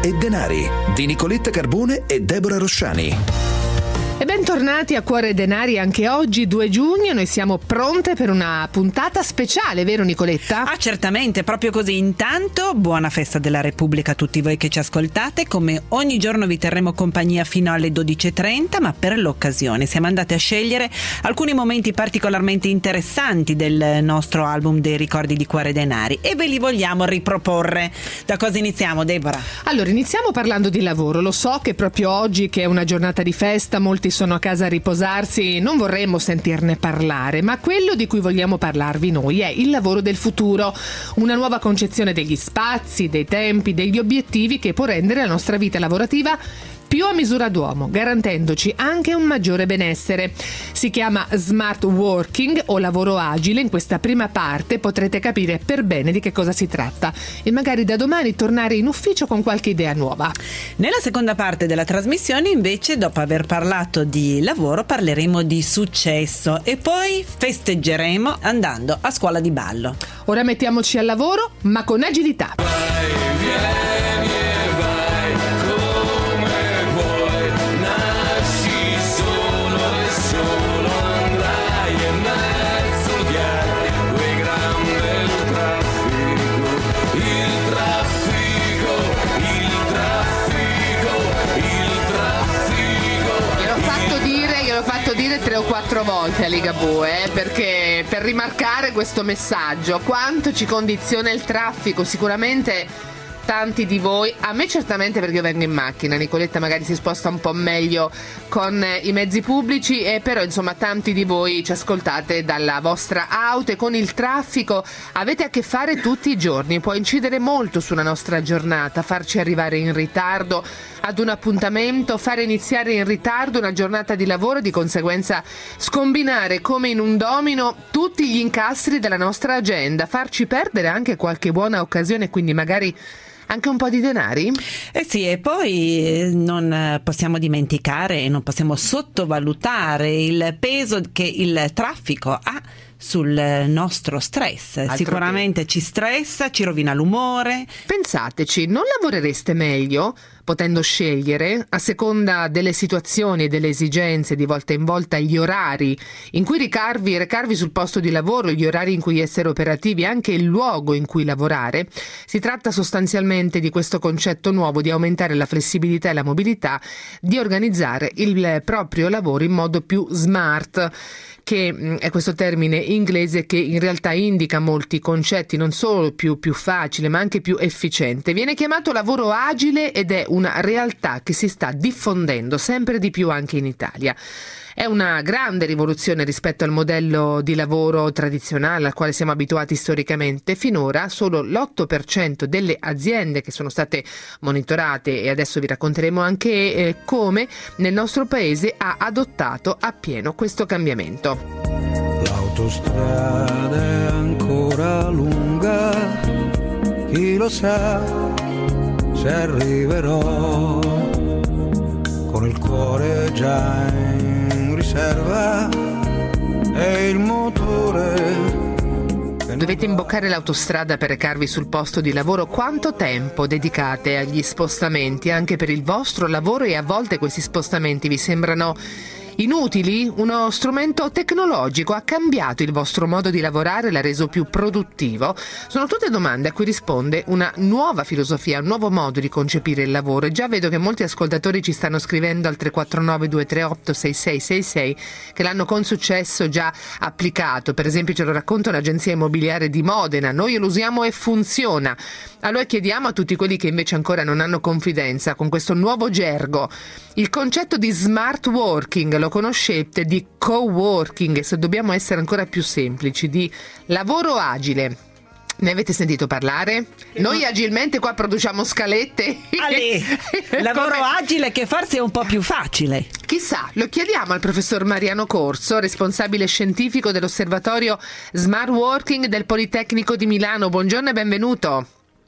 e denari di Nicoletta Carbone e Deborah Rosciani. E bentornati a Cuore e Denari anche oggi, 2 giugno. Noi siamo pronte per una puntata speciale, vero Nicoletta? Ah, certamente, proprio così. Intanto, buona festa della Repubblica a tutti voi che ci ascoltate. Come ogni giorno vi terremo compagnia fino alle 12:30, ma per l'occasione siamo andate a scegliere alcuni momenti particolarmente interessanti del nostro album dei ricordi di Cuore e Denari e ve li vogliamo riproporre. Da cosa iniziamo, Deborah? Allora, iniziamo parlando di lavoro. Lo so che proprio oggi, che è una giornata di festa, molti sono a casa a riposarsi, non vorremmo sentirne parlare, ma quello di cui vogliamo parlarvi noi è il lavoro del futuro, una nuova concezione degli spazi, dei tempi, degli obiettivi che può rendere la nostra vita lavorativa più a misura d'uomo, garantendoci anche un maggiore benessere. Si chiama smart working o lavoro agile. In questa prima parte potrete capire per bene di che cosa si tratta e magari da domani tornare in ufficio con qualche idea nuova. Nella seconda parte della trasmissione, invece, dopo aver parlato di lavoro, parleremo di successo e poi festeggeremo andando a scuola di ballo. Ora mettiamoci al lavoro, ma con agilità. Fatto dire 3 o 4 volte a Ligabue perché per rimarcare questo messaggio, quanto ci condiziona il traffico. Sicuramente tanti di voi, a me certamente perché io vengo in macchina, Nicoletta magari si sposta un po' meglio con i mezzi pubblici, però insomma tanti di voi ci ascoltate dalla vostra auto e con il traffico avete a che fare tutti i giorni. Può incidere molto sulla nostra giornata, farci arrivare in ritardo ad un appuntamento, fare iniziare in ritardo una giornata di lavoro e di conseguenza scombinare come in un domino tutti gli incastri della nostra agenda, farci perdere anche qualche buona occasione, quindi magari anche un po' di denari? Eh sì, e poi non possiamo dimenticare e non possiamo sottovalutare il peso che il traffico ha sul nostro stress. Sicuramente ci stressa, ci rovina l'umore. Pensateci, non lavorereste meglio potendo scegliere a seconda delle situazioni e delle esigenze, di volta in volta, gli orari in cui recarvi sul posto di lavoro, gli orari in cui essere operativi, anche il luogo in cui lavorare? Si tratta sostanzialmente di questo concetto nuovo di aumentare la flessibilità e la mobilità, di organizzare il proprio lavoro in modo più smart, che è questo termine inglese che in realtà indica molti concetti, non solo più facile ma anche più efficiente. Viene chiamato lavoro agile ed è una realtà che si sta diffondendo sempre di più anche in Italia. È una grande rivoluzione rispetto al modello di lavoro tradizionale al quale siamo abituati storicamente. Finora solo l'8% delle aziende che sono state monitorate, e adesso vi racconteremo anche come, nel nostro paese ha adottato appieno questo cambiamento. L'autostrada è ancora lunga, chi lo sa se arriverò con il cuore già in riserva e il motore. Dovete imboccare l'autostrada per recarvi sul posto di lavoro. Quanto tempo dedicate agli spostamenti anche per il vostro lavoro, e a volte questi spostamenti vi sembrano inutili? Uno strumento tecnologico ha cambiato il vostro modo di lavorare, l'ha reso più produttivo? Sono tutte domande a cui risponde una nuova filosofia, un nuovo modo di concepire il lavoro. E già vedo che molti ascoltatori ci stanno scrivendo al 349 238 6666 che l'hanno con successo già applicato. Per esempio ce lo racconta un'agenzia immobiliare di Modena: noi lo usiamo e funziona. Allora chiediamo a tutti quelli che invece ancora non hanno confidenza con questo nuovo gergo: il concetto di smart working lo conoscete? Di co-working, e se dobbiamo essere ancora più semplici, di lavoro agile. Ne avete sentito parlare? Noi agilmente qua produciamo scalette. Lavoro agile che forse è un po' più facile. Chissà, lo chiediamo al professor Mariano Corso, responsabile scientifico dell'osservatorio Smart Working del Politecnico di Milano. Buongiorno e benvenuto.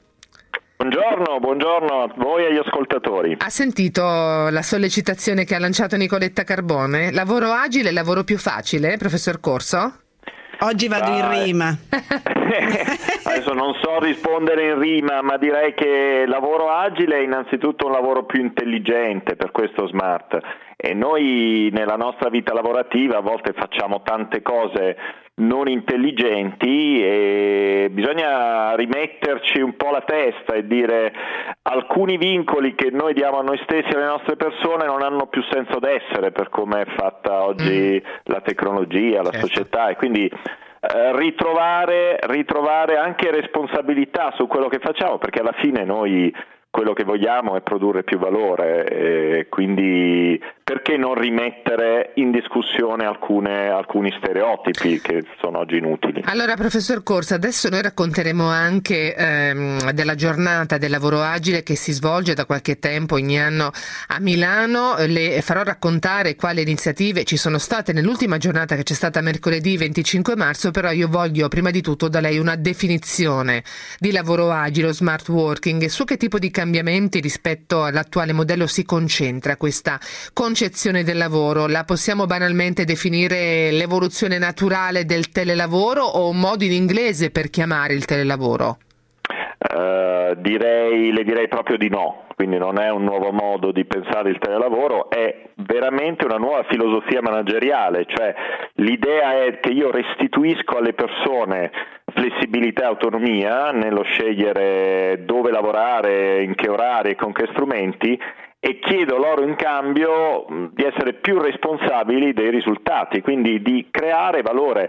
Buongiorno a voi e agli ascoltatori. Ha sentito la sollecitazione che ha lanciato Nicoletta Carbone? Lavoro agile, lavoro più facile, professor Corso? Oggi vado in rima. Adesso non so rispondere in rima, ma direi che lavoro agile è innanzitutto un lavoro più intelligente, per questo smart. E noi nella nostra vita lavorativa a volte facciamo tante cose non intelligenti e bisogna rimetterci un po' la testa e dire alcuni vincoli che noi diamo a noi stessi e alle nostre persone non hanno più senso d'essere per come è fatta oggi la tecnologia, la società, e quindi ritrovare anche responsabilità su quello che facciamo, perché alla fine noi quello che vogliamo è produrre più valore, e quindi perché non rimettere in discussione alcuni stereotipi che sono oggi inutili. Allora, professor Corso, adesso noi racconteremo anche della giornata del lavoro agile che si svolge da qualche tempo ogni anno a Milano. Le farò raccontare quali iniziative ci sono state nell'ultima giornata che c'è stata mercoledì 25 marzo, però io voglio prima di tutto da lei una definizione di lavoro agile o smart working e su che tipo di cambiamenti rispetto all'attuale modello si concentra questa concezione del lavoro. La possiamo banalmente definire l'evoluzione naturale del telelavoro o un modo in inglese per chiamare il telelavoro? Le direi proprio di no, quindi non è un nuovo modo di pensare il telelavoro, è veramente una nuova filosofia manageriale, cioè l'idea è che io restituisco alle persone flessibilità e autonomia nello scegliere dove lavorare, in che orari e con che strumenti, e chiedo loro in cambio di essere più responsabili dei risultati, quindi di creare valore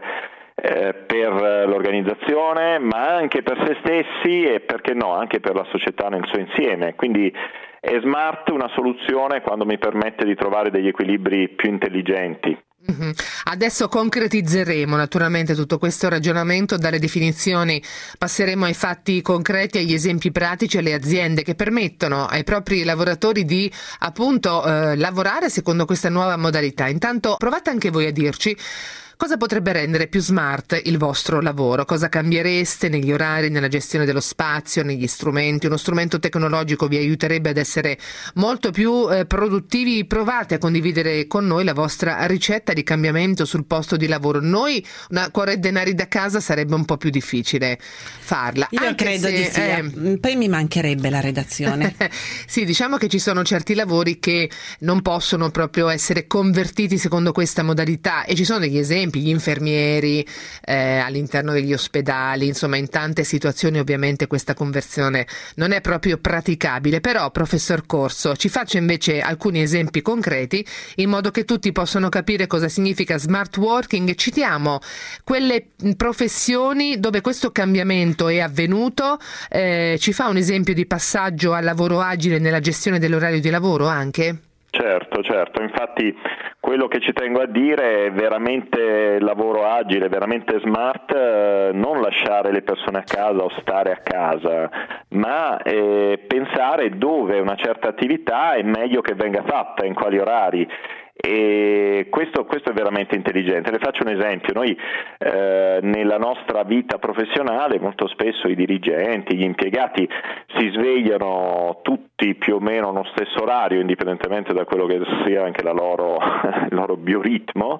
per l'organizzazione, ma anche per se stessi e perché no, anche per la società nel suo insieme. Quindi è smart una soluzione quando mi permette di trovare degli equilibri più intelligenti. Adesso concretizzeremo naturalmente tutto questo ragionamento, dalle definizioni passeremo ai fatti concreti, agli esempi pratici, alle aziende che permettono ai propri lavoratori di appunto lavorare secondo questa nuova modalità. Intanto provate anche voi a dirci cosa potrebbe rendere più smart il vostro lavoro, cosa cambiereste negli orari, nella gestione dello spazio, negli strumenti. Uno strumento tecnologico vi aiuterebbe ad essere molto più produttivi. Provate a condividere con noi la vostra ricetta di cambiamento sul posto di lavoro. Noi una cuore denari da casa sarebbe un po' più difficile farla. Io anche credo se, di sì. Poi mi mancherebbe la redazione. Sì, diciamo che ci sono certi lavori che non possono proprio essere convertiti secondo questa modalità e ci sono degli esempi, gli infermieri all'interno degli ospedali, insomma in tante situazioni ovviamente questa conversione non è proprio praticabile. Però, professor Corso, ci faccia invece alcuni esempi concreti in modo che tutti possano capire cosa significa smart working. Citiamo quelle professioni dove questo cambiamento è avvenuto, ci fa un esempio di passaggio al lavoro agile nella gestione dell'orario di lavoro anche? Certo, infatti quello che ci tengo a dire è veramente lavoro agile, veramente smart, non lasciare le persone a casa o stare a casa, ma pensare dove una certa attività è meglio che venga fatta, in quali orari. E questo è veramente intelligente. Le faccio un esempio: noi nella nostra vita professionale molto spesso i dirigenti, gli impiegati si svegliano tutti più o meno allo stesso orario, indipendentemente da quello che sia anche il loro bioritmo,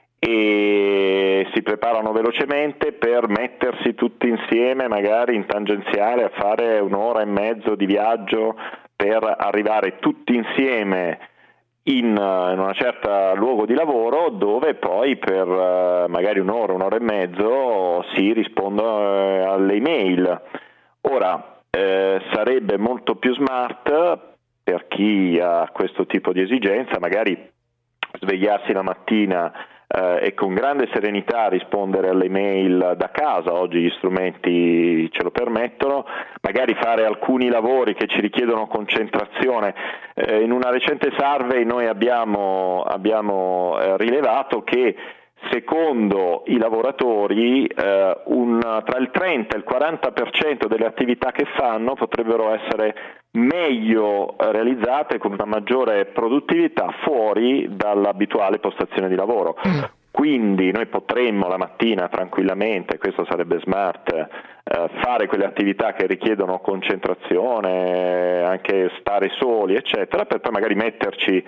e si preparano velocemente per mettersi tutti insieme magari in tangenziale a fare un'ora e mezzo di viaggio per arrivare tutti insieme in una certa luogo di lavoro, dove poi per magari un'ora e mezzo si rispondono alle email. Ora sarebbe molto più smart per chi ha questo tipo di esigenza magari svegliarsi la mattina e con grande serenità rispondere alle mail da casa. Oggi gli strumenti ce lo permettono, magari fare alcuni lavori che ci richiedono concentrazione. In una recente survey noi abbiamo rilevato che secondo i lavoratori tra il 30 e il 40% delle attività che fanno potrebbero essere meglio realizzate con una maggiore produttività fuori dall'abituale postazione di lavoro. Quindi noi potremmo la mattina tranquillamente, questo sarebbe smart, fare quelle attività che richiedono concentrazione, anche stare soli eccetera, per poi magari metterci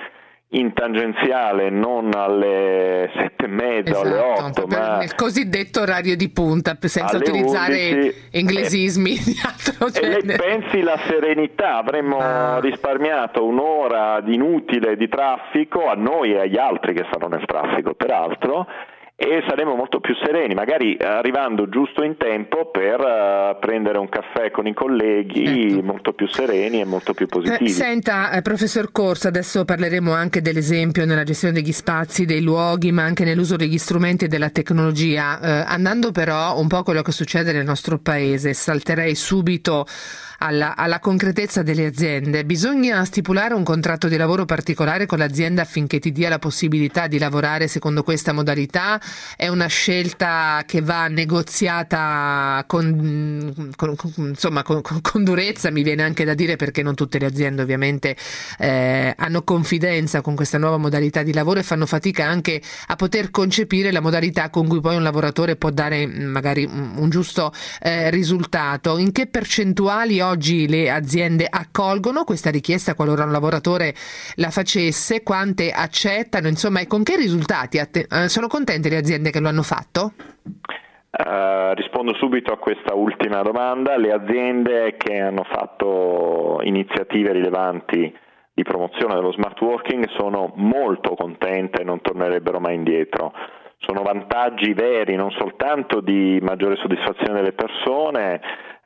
in tangenziale, non alle 7:30 o alle 8, ma nel cosiddetto orario di punta, senza utilizzare 11, inglesismi di altro genere. E lei pensi la serenità, avremmo risparmiato un'ora inutile di traffico a noi e agli altri che stanno nel traffico peraltro, e saremo molto più sereni, magari arrivando giusto in tempo per prendere un caffè con i colleghi, molto più sereni e molto più positivi. Senta, professor Corso, adesso parleremo anche dell'esempio nella gestione degli spazi, dei luoghi, ma anche nell'uso degli strumenti e della tecnologia. Andando però un po' a quello che succede nel nostro paese, salterei subito alla concretezza delle aziende. Bisogna stipulare un contratto di lavoro particolare con l'azienda affinché ti dia la possibilità di lavorare secondo questa modalità? È una scelta che va negoziata con durezza, mi viene anche da dire, perché non tutte le aziende ovviamente hanno confidenza con questa nuova modalità di lavoro e fanno fatica anche a poter concepire la modalità con cui poi un lavoratore può dare magari un giusto risultato. In che percentuali oggi le aziende accolgono questa richiesta qualora un lavoratore la facesse? Quante accettano? Insomma, e con che risultati? Sono contente le aziende che lo hanno fatto? Rispondo subito a questa ultima domanda. Le aziende che hanno fatto iniziative rilevanti di promozione dello smart working sono molto contente e non tornerebbero mai indietro. Sono vantaggi veri, non soltanto di maggiore soddisfazione delle persone,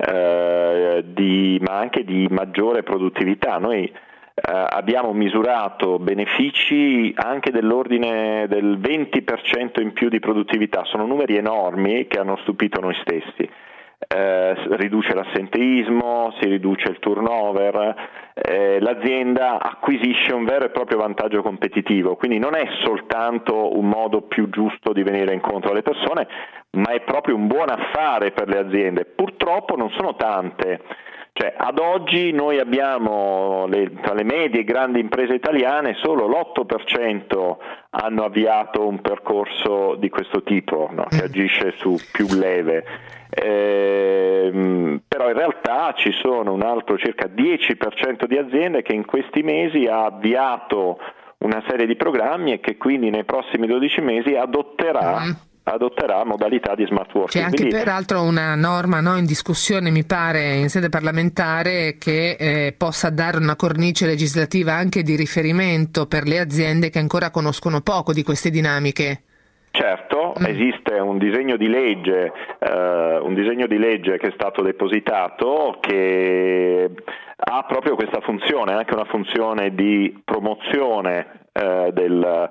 ma anche di maggiore produttività. Noi abbiamo misurato benefici anche dell'ordine del 20% in più di produttività. Sono numeri enormi che hanno stupito noi stessi. Riduce l'assenteismo, si riduce il turnover, l'azienda acquisisce un vero e proprio vantaggio competitivo, quindi non è soltanto un modo più giusto di venire incontro alle persone, ma è proprio un buon affare per le aziende. Purtroppo non sono tante. Cioè, ad oggi noi abbiamo tra le medie e grandi imprese italiane solo l'8% hanno avviato un percorso di questo tipo, no? Che agisce su più leve. Però in realtà ci sono un altro circa 10% di aziende che in questi mesi ha avviato una serie di programmi e che quindi nei prossimi 12 mesi adotterà modalità di smart working. C'è anche peraltro una norma in discussione, mi pare, in sede parlamentare che possa dare una cornice legislativa anche di riferimento per le aziende che ancora conoscono poco di queste dinamiche. Certo, esiste un disegno di legge che è stato depositato che ha proprio questa funzione, anche una funzione di promozione dello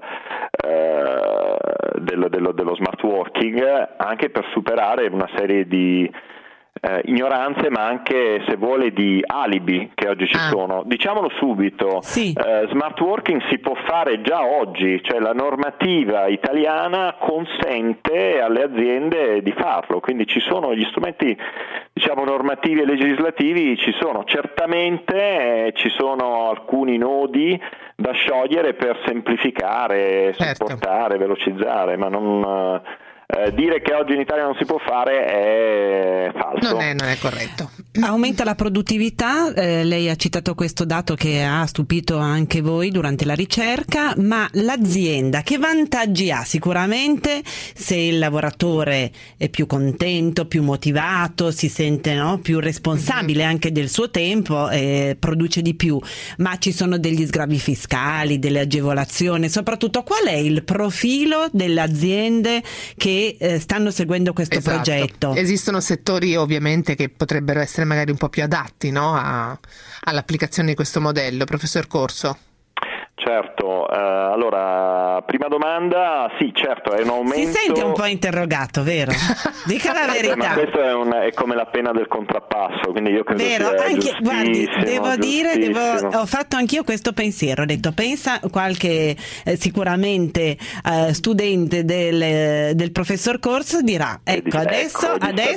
smart working, anche per superare una serie di ignoranze, ma anche, se vuole, di alibi che oggi ci sono. Diciamolo subito, sì. Smart working si può fare già oggi, cioè la normativa italiana consente alle aziende di farlo, quindi ci sono gli strumenti, diciamo, normativi e legislativi, ci sono. Certamente ci sono alcuni nodi da sciogliere per semplificare, supportare, velocizzare, ma non dire che oggi in Italia non si può fare è falso. Non è corretto. Aumenta la produttività, lei ha citato questo dato che ha stupito anche voi durante la ricerca, ma l'azienda che vantaggi ha? Sicuramente se il lavoratore è più contento, più motivato, si sente più responsabile anche del suo tempo, produce di più, ma ci sono degli sgravi fiscali, delle agevolazioni, soprattutto qual è il profilo delle aziende che stanno seguendo questo progetto? Esistono settori ovviamente che potrebbero essere magari un po' più adatti all'applicazione di questo modello. Professor Corso. Certo, allora, prima domanda, sì, certo, è un aumento. Si sente un po' interrogato, vero? Dica la verità. Ma questo è come la pena del contrappasso, quindi io credo vero, sia anche, guardi, devo dire, ho fatto anch'io questo pensiero, ho detto, pensa qualche sicuramente studente del professor Corso dirà, ecco, adesso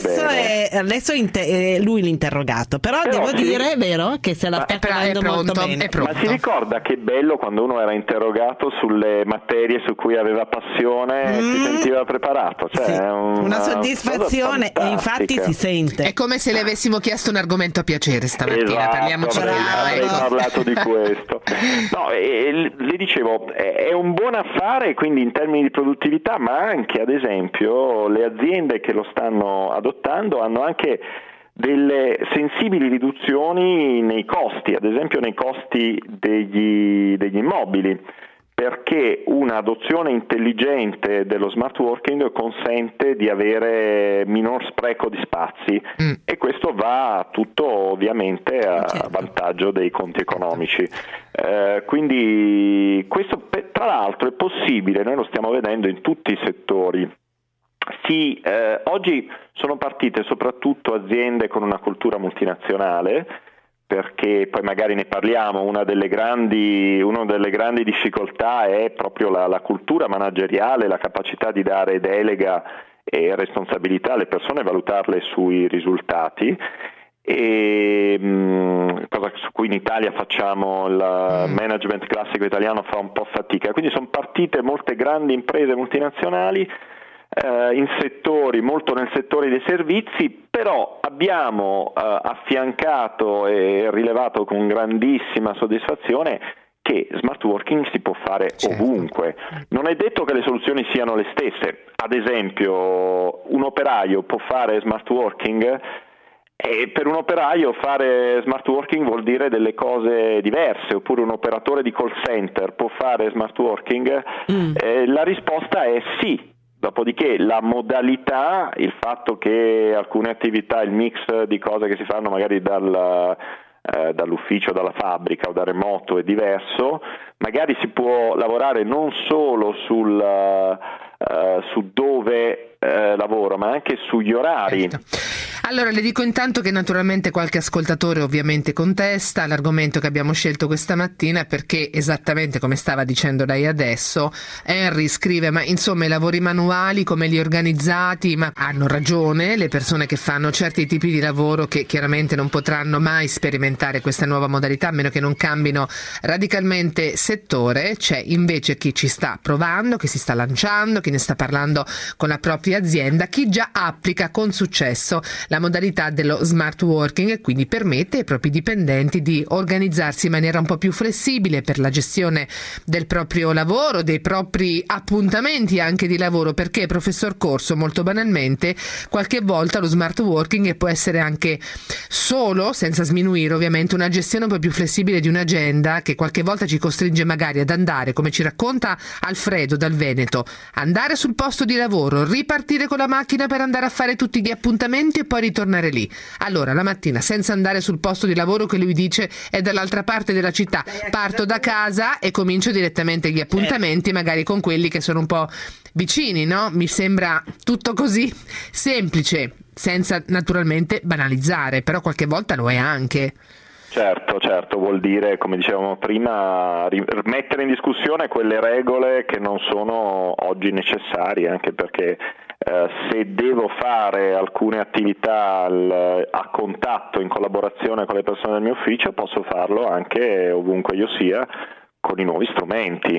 è lui l'interrogato, però devo dire, è vero, che se la sta cavando molto bene. Ma si ricorda che bello quando quando uno era interrogato sulle materie su cui aveva passione si sentiva preparato, cioè sì. è una soddisfazione, e infatti si sente. È come se le avessimo chiesto un argomento a piacere stamattina, esatto, parliamoci avrei parlato di questo. No, le dicevo, è un buon affare quindi in termini di produttività, ma anche ad esempio le aziende che lo stanno adottando hanno anche delle sensibili riduzioni nei costi, ad esempio nei costi degli immobili, perché un'adozione intelligente dello smart working consente di avere minor spreco di spazi e questo va tutto ovviamente a vantaggio dei conti economici. Quindi questo tra l'altro è possibile, noi lo stiamo vedendo in tutti i settori. Sì, oggi sono partite soprattutto aziende con una cultura multinazionale, perché poi magari ne parliamo, una delle grandi difficoltà è proprio la cultura manageriale, la capacità di dare delega e responsabilità alle persone e valutarle sui risultati. E cosa su cui in Italia facciamo, il management classico italiano fa un po' fatica, quindi sono partite molte grandi imprese multinazionali in settori, molto nel settore dei servizi, però abbiamo affiancato e rilevato con grandissima soddisfazione che smart working si può fare ovunque. Non è detto che le soluzioni siano le stesse, ad esempio un operaio può fare smart working e per un operaio fare smart working vuol dire delle cose diverse, oppure un operatore di call center può fare smart working? La risposta è sì. Dopodiché la modalità, il fatto che alcune attività, il mix di cose che si fanno magari dall'ufficio, dalla fabbrica o da remoto è diverso, magari si può lavorare non solo su dove lavoro, ma anche sugli orari. Allora le dico intanto che naturalmente qualche ascoltatore ovviamente contesta l'argomento che abbiamo scelto questa mattina, perché esattamente come stava dicendo lei adesso, Henry scrive: ma insomma i lavori manuali come li organizzati, ma hanno ragione le persone che fanno certi tipi di lavoro che chiaramente non potranno mai sperimentare questa nuova modalità a meno che non cambino radicalmente settore. C'è invece chi ci sta provando, chi si sta lanciando, chi ne sta parlando con la propria azienda, chi già applica con successo la modalità dello smart working e quindi permette ai propri dipendenti di organizzarsi in maniera un po' più flessibile per la gestione del proprio lavoro, dei propri appuntamenti anche di lavoro, perché professor Corso, molto banalmente, qualche volta lo smart working può essere anche solo, senza sminuire ovviamente, una gestione un po' più flessibile di un'agenda che qualche volta ci costringe magari ad andare, come ci racconta Alfredo dal Veneto, andare sul posto di lavoro, ripartire con la macchina per andare a fare tutti gli appuntamenti e poi ritornare lì. Allora la mattina, senza andare sul posto di lavoro che lui dice è dall'altra parte della città, parto da casa e comincio direttamente gli appuntamenti, magari con quelli che sono un po' vicini, no? Mi sembra tutto così semplice, senza naturalmente banalizzare, però qualche volta lo è anche. Certo, vuol dire, come dicevamo prima, mettere in discussione quelle regole che non sono oggi necessarie, anche perché se devo fare alcune attività a contatto, in collaborazione con le persone del mio ufficio, posso farlo anche ovunque io sia con i nuovi strumenti.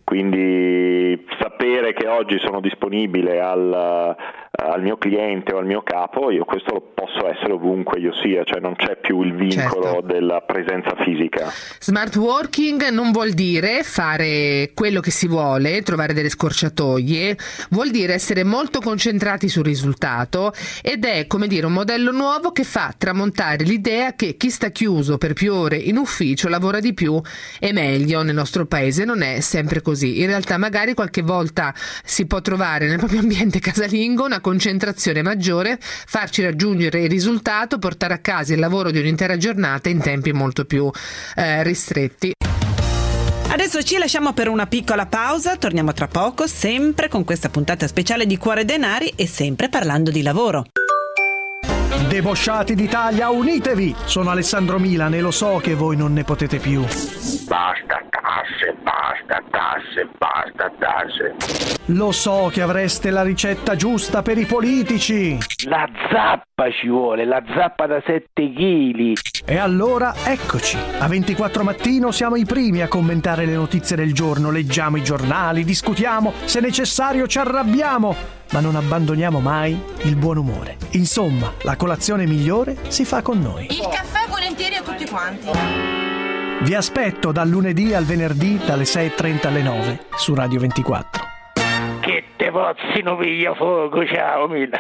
Quindi sapere che oggi sono disponibile al mio cliente o al mio capo, io questo lo posso essere ovunque io sia, cioè non c'è più il vincolo della presenza fisica. Smart working non vuol dire fare quello che si vuole, trovare delle scorciatoie, vuol dire essere molto concentrati sul risultato, ed è, come dire, un modello nuovo che fa tramontare l'idea che chi sta chiuso per più ore in ufficio lavora di più e meglio. Nel nostro paese non è sempre così, in realtà magari qualche volta si può trovare nel proprio ambiente casalingo una concentrazione maggiore, farci raggiungere il risultato, portare a casa il lavoro di un'intera giornata in tempi molto più ristretti. Adesso ci lasciamo per una piccola pausa, torniamo tra poco, sempre con questa puntata speciale di Cuore Denari e sempre parlando di lavoro. Debosciati d'Italia, unitevi! Sono Alessandro Milan e lo so che voi non ne potete più. Basta. tasse. Lo so che avreste la ricetta giusta per i politici. La zappa ci vuole, la zappa da 7 kg. E allora eccoci, a 24 Mattino siamo i primi a commentare le notizie del giorno, leggiamo i giornali, discutiamo, se necessario ci arrabbiamo, ma non abbandoniamo mai il buon umore. Insomma, la colazione migliore si fa con noi. Il caffè volentieri a tutti quanti. Vi aspetto dal lunedì al venerdì dalle 6:30 alle 9 su Radio 24. Che te pozzino piglia fuoco, ciao Milan.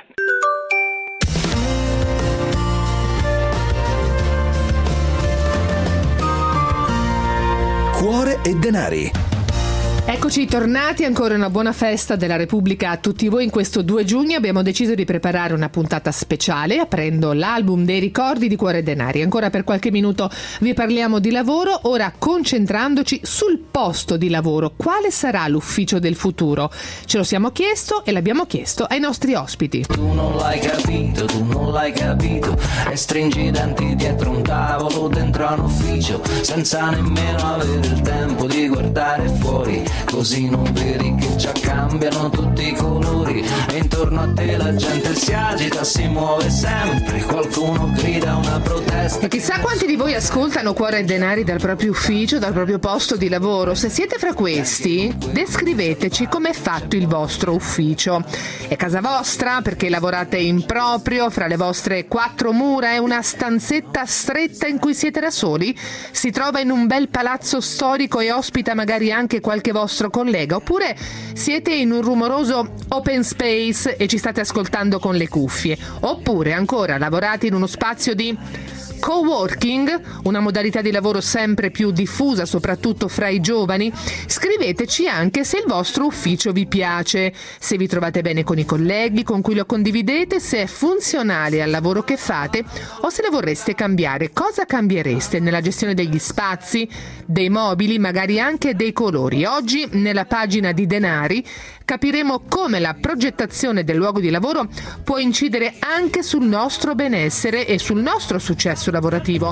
Cuore e denari. Eccoci tornati, ancora una buona festa della Repubblica a tutti voi. In questo 2 giugno abbiamo deciso di preparare una puntata speciale aprendo l'album dei ricordi di Cuore e Denari. Ancora per qualche minuto vi parliamo di lavoro, ora concentrandoci sul posto di lavoro. Quale sarà l'ufficio del futuro? Ce lo siamo chiesto e l'abbiamo chiesto ai nostri ospiti. Tu non l'hai capito e stringi i denti dietro un tavolo dentro un ufficio senza nemmeno avere il tempo di guardare fuori. Così non vedi che già cambiano tutti i colori e intorno a te la gente si agita, si muove sempre, qualcuno grida una protesta. E chissà quanti di voi ascoltano Cuore e Denari dal proprio ufficio, dal proprio posto di lavoro. Se siete fra questi, descriveteci com'è fatto il vostro ufficio. È casa vostra perché lavorate in proprio, fra le vostre 4 mura, è una stanzetta stretta in cui siete da soli? Si trova in un bel palazzo storico e ospita magari anche qualche vostro collega, oppure siete in un rumoroso open space e ci state ascoltando con le cuffie, oppure ancora lavorate in uno spazio di coworking, una modalità di lavoro sempre più diffusa soprattutto fra i giovani. Scriveteci anche se il vostro ufficio vi piace, se vi trovate bene con i colleghi con cui lo condividete, se è funzionale al lavoro che fate o se lo vorreste cambiare. Cosa cambiereste nella gestione degli spazi, dei mobili, magari anche dei colori? Oggi nella pagina di Denari capiremo come la progettazione del luogo di lavoro può incidere anche sul nostro benessere e sul nostro successo lavorativo.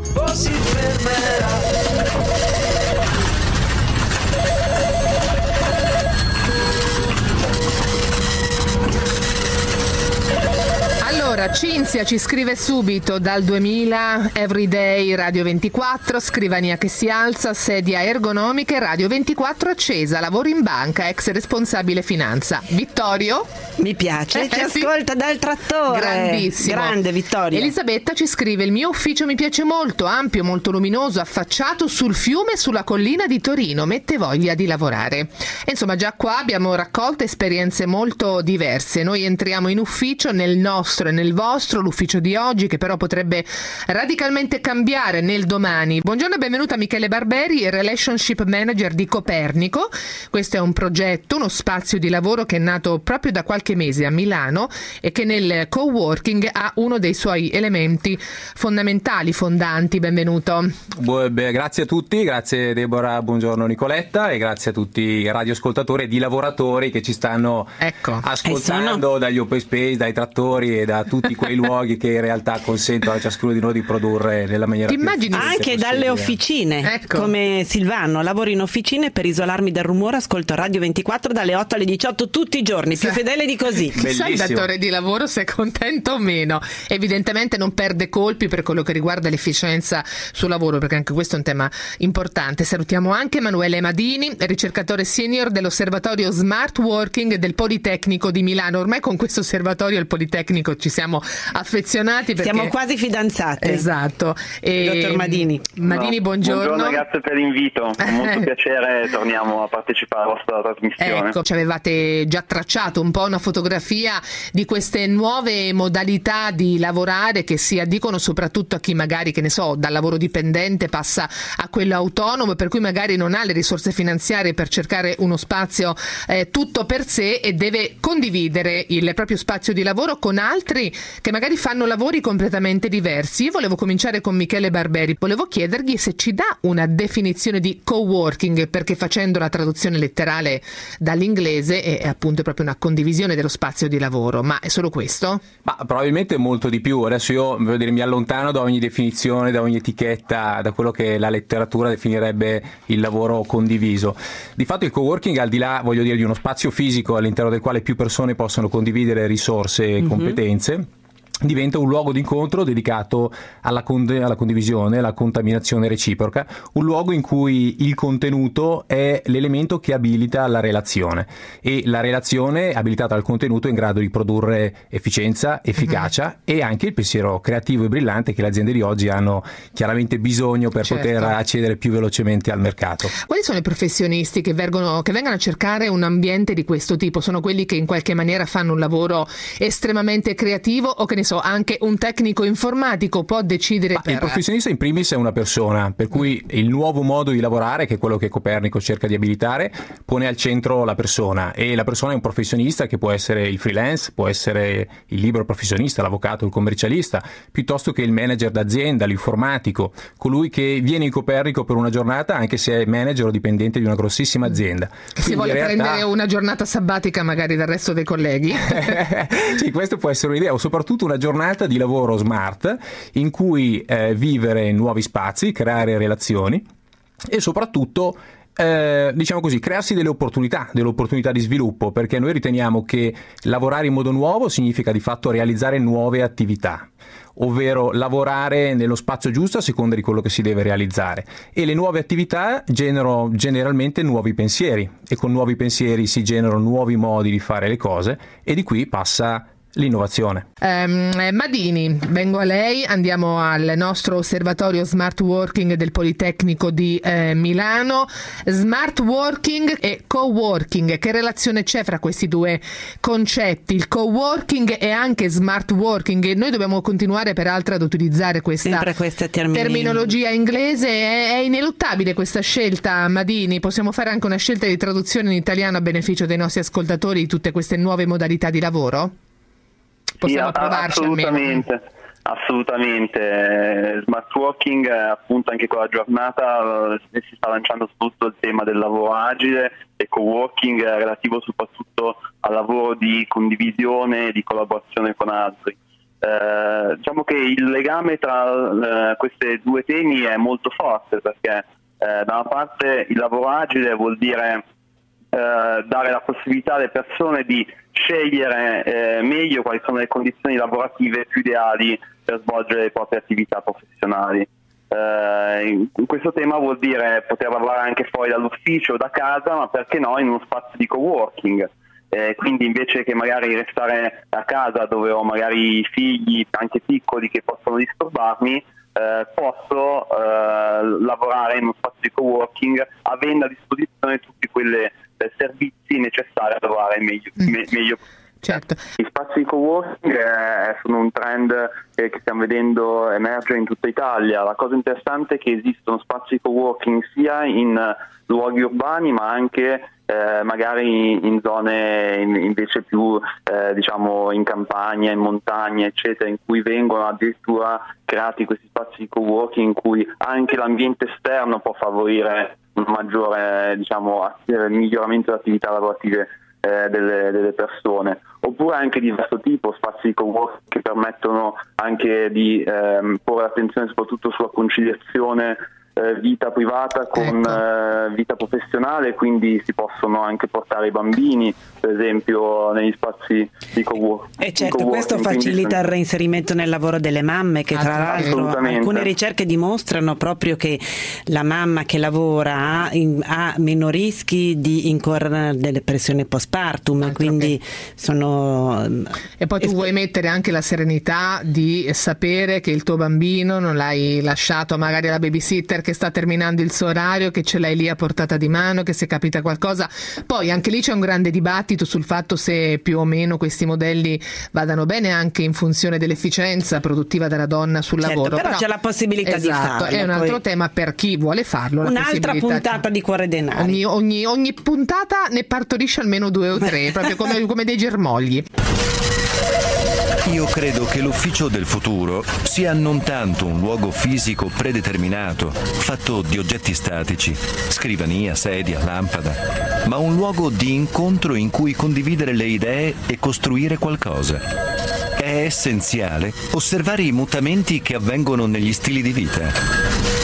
Allora, Cinzia ci scrive subito: dal 2000 Everyday Radio 24, scrivania che si alza, sedia ergonomica e Radio 24 accesa, lavoro in banca, ex responsabile finanza. Vittorio? Mi piace, ci ascolta dal trattore. Grandissimo. Grande Vittorio. Elisabetta ci scrive: il mio ufficio mi piace molto, ampio, molto luminoso, affacciato sul fiume e sulla collina di Torino, mette voglia di lavorare. E insomma, già qua abbiamo raccolto esperienze molto diverse. Noi entriamo in ufficio, nel nostro e nel vostro, l'ufficio di oggi, che però potrebbe radicalmente cambiare nel domani. Buongiorno e benvenuta Michele Barberi, Relationship Manager di Copernico. Questo è un progetto, uno spazio di lavoro che è nato proprio da qualche mese a Milano e che nel coworking ha uno dei suoi elementi fondamentali, fondanti. Benvenuto. Grazie a tutti, grazie Deborah, buongiorno Nicoletta, e grazie a tutti i radioascoltatori e i lavoratori che ci stanno ascoltando dagli open space, dai trattori e da tutti quei luoghi che in realtà consentono a ciascuno di noi di produrre nella maniera più efficiente anche possibile. Dalle officine, come Silvano, lavoro in officine, per isolarmi dal rumore ascolto Radio 24 dalle 8 alle 18 tutti i giorni, più fedele di così. Chissà il datore di lavoro se è contento o meno. Evidentemente non perde colpi per quello che riguarda l'efficienza sul lavoro, perché anche questo è un tema importante. Salutiamo anche Emanuele Madini, ricercatore senior dell'osservatorio Smart Working del Politecnico di Milano. Ormai con questo osservatorio al Politecnico ci siamo affezionati perché siamo quasi fidanzate. Esatto. Dottor Madini. Madini, buongiorno. Grazie per l'invito, con molto piacere torniamo a partecipare alla vostra trasmissione. Ecco, ci avevate già tracciato un po' una fotografia di queste nuove modalità di lavorare che si addicono soprattutto a chi magari, che ne so, dal lavoro dipendente passa a quello autonomo, per cui magari non ha le risorse finanziarie per cercare uno spazio tutto per sé e deve condividere il proprio spazio di lavoro con altri noi che magari fanno lavori completamente diversi. Io volevo cominciare con Michele Barberi, volevo chiedergli se ci dà una definizione di coworking, perché facendo la traduzione letterale dall'inglese è appunto proprio una condivisione dello spazio di lavoro, ma è solo questo? Ma probabilmente molto di più. Adesso io mi allontano da ogni definizione, da ogni etichetta, da quello che la letteratura definirebbe il lavoro condiviso. Di fatto il coworking, al di là, voglio dire, di uno spazio fisico all'interno del quale più persone possono condividere risorse e competenze, diventa un luogo d'incontro dedicato alla condivisione, alla contaminazione reciproca, un luogo in cui il contenuto è l'elemento che abilita la relazione, e la relazione abilitata dal contenuto è in grado di produrre efficienza, efficacia e anche il pensiero creativo e brillante che le aziende di oggi hanno chiaramente bisogno per poter accedere più velocemente al mercato. Quali sono i professionisti che vengono a cercare un ambiente di questo tipo? Sono quelli che in qualche maniera fanno un lavoro estremamente creativo, o che ne so, anche un tecnico informatico può decidere Il professionista in primis è una persona, per cui il nuovo modo di lavorare, che è quello che Copernico cerca di abilitare, pone al centro la persona, e la persona è un professionista che può essere il freelance, può essere il libero professionista, l'avvocato, il commercialista, piuttosto che il manager d'azienda, l'informatico, colui che viene in Copernico per una giornata anche se è manager o dipendente di una grossissima azienda. Si vuole prendere una giornata sabbatica magari dal resto dei colleghi. Sì, questo può essere un'idea, o soprattutto una giornata di lavoro smart in cui vivere in nuovi spazi, creare relazioni e soprattutto diciamo così, crearsi delle opportunità di sviluppo, perché noi riteniamo che lavorare in modo nuovo significa di fatto realizzare nuove attività, ovvero lavorare nello spazio giusto a seconda di quello che si deve realizzare, e le nuove attività generano generalmente nuovi pensieri, e con nuovi pensieri si generano nuovi modi di fare le cose, e di qui passa l'innovazione. Madini, vengo a lei, andiamo al nostro osservatorio Smart Working del Politecnico di Milano. Smart Working e Co-working, che relazione c'è fra questi due concetti? Il Co-working e anche Smart Working, e noi dobbiamo continuare peraltro ad utilizzare questa terminologia inglese. È ineluttabile questa scelta, Madini? Possiamo fare anche una scelta di traduzione in italiano a beneficio dei nostri ascoltatori di tutte queste nuove modalità di lavoro? Possiamo provarci assolutamente. Smart working, appunto, anche con la giornata si sta lanciando tutto il tema del lavoro agile, e co-working relativo soprattutto al lavoro di condivisione e di collaborazione con altri. Diciamo che il legame tra questi due temi è molto forte, perché da una parte il lavoro agile vuol dire dare la possibilità alle persone di scegliere meglio quali sono le condizioni lavorative più ideali per svolgere le proprie attività professionali. In questo tema vuol dire poter lavorare anche fuori dall'ufficio o da casa, ma perché no in uno spazio di coworking. Quindi invece che magari restare a casa dove ho magari figli anche piccoli che possono disturbarmi, posso lavorare in uno spazio di coworking avendo a disposizione tutti quei servizi necessari a lavorare meglio. Certo. Gli spazi di coworking sono un trend che stiamo vedendo emergere in tutta Italia. La cosa interessante è che esistono spazi di coworking sia in luoghi urbani, ma anche magari in zone invece più diciamo in campagna, in montagna, eccetera, in cui vengono addirittura creati questi spazi di coworking in cui anche l'ambiente esterno può favorire un maggiore miglioramento delle attività lavorative delle persone, oppure anche di diverso tipo, spazi di coworking che permettono anche di porre attenzione soprattutto sulla conciliazione vita privata con vita professionale, quindi si possono anche portare i bambini per esempio negli spazi di coworking. E certo, questo facilita il reinserimento nel lavoro delle mamme, che tra l'altro alcune ricerche dimostrano proprio che la mamma che lavora ha meno rischi di incorrere nella depressione postpartum, quindi sono... E poi tu vuoi mettere anche la serenità di sapere che il tuo bambino non l'hai lasciato magari alla babysitter che sta terminando il suo orario, che ce l'hai lì a portata di mano, che se capita qualcosa. Poi anche lì c'è un grande dibattito sul fatto se più o meno questi modelli vadano bene anche in funzione dell'efficienza produttiva della donna sul lavoro. Però c'è la possibilità di farlo. È un altro tema per chi vuole farlo. Un'altra puntata di Cuore Denari. Ogni puntata ne partorisce almeno 2 o 3, proprio come dei germogli. Io credo che l'ufficio del futuro sia non tanto un luogo fisico predeterminato, fatto di oggetti statici, scrivania, sedia, lampada, ma un luogo di incontro in cui condividere le idee e costruire qualcosa. È essenziale osservare i mutamenti che avvengono negli stili di vita.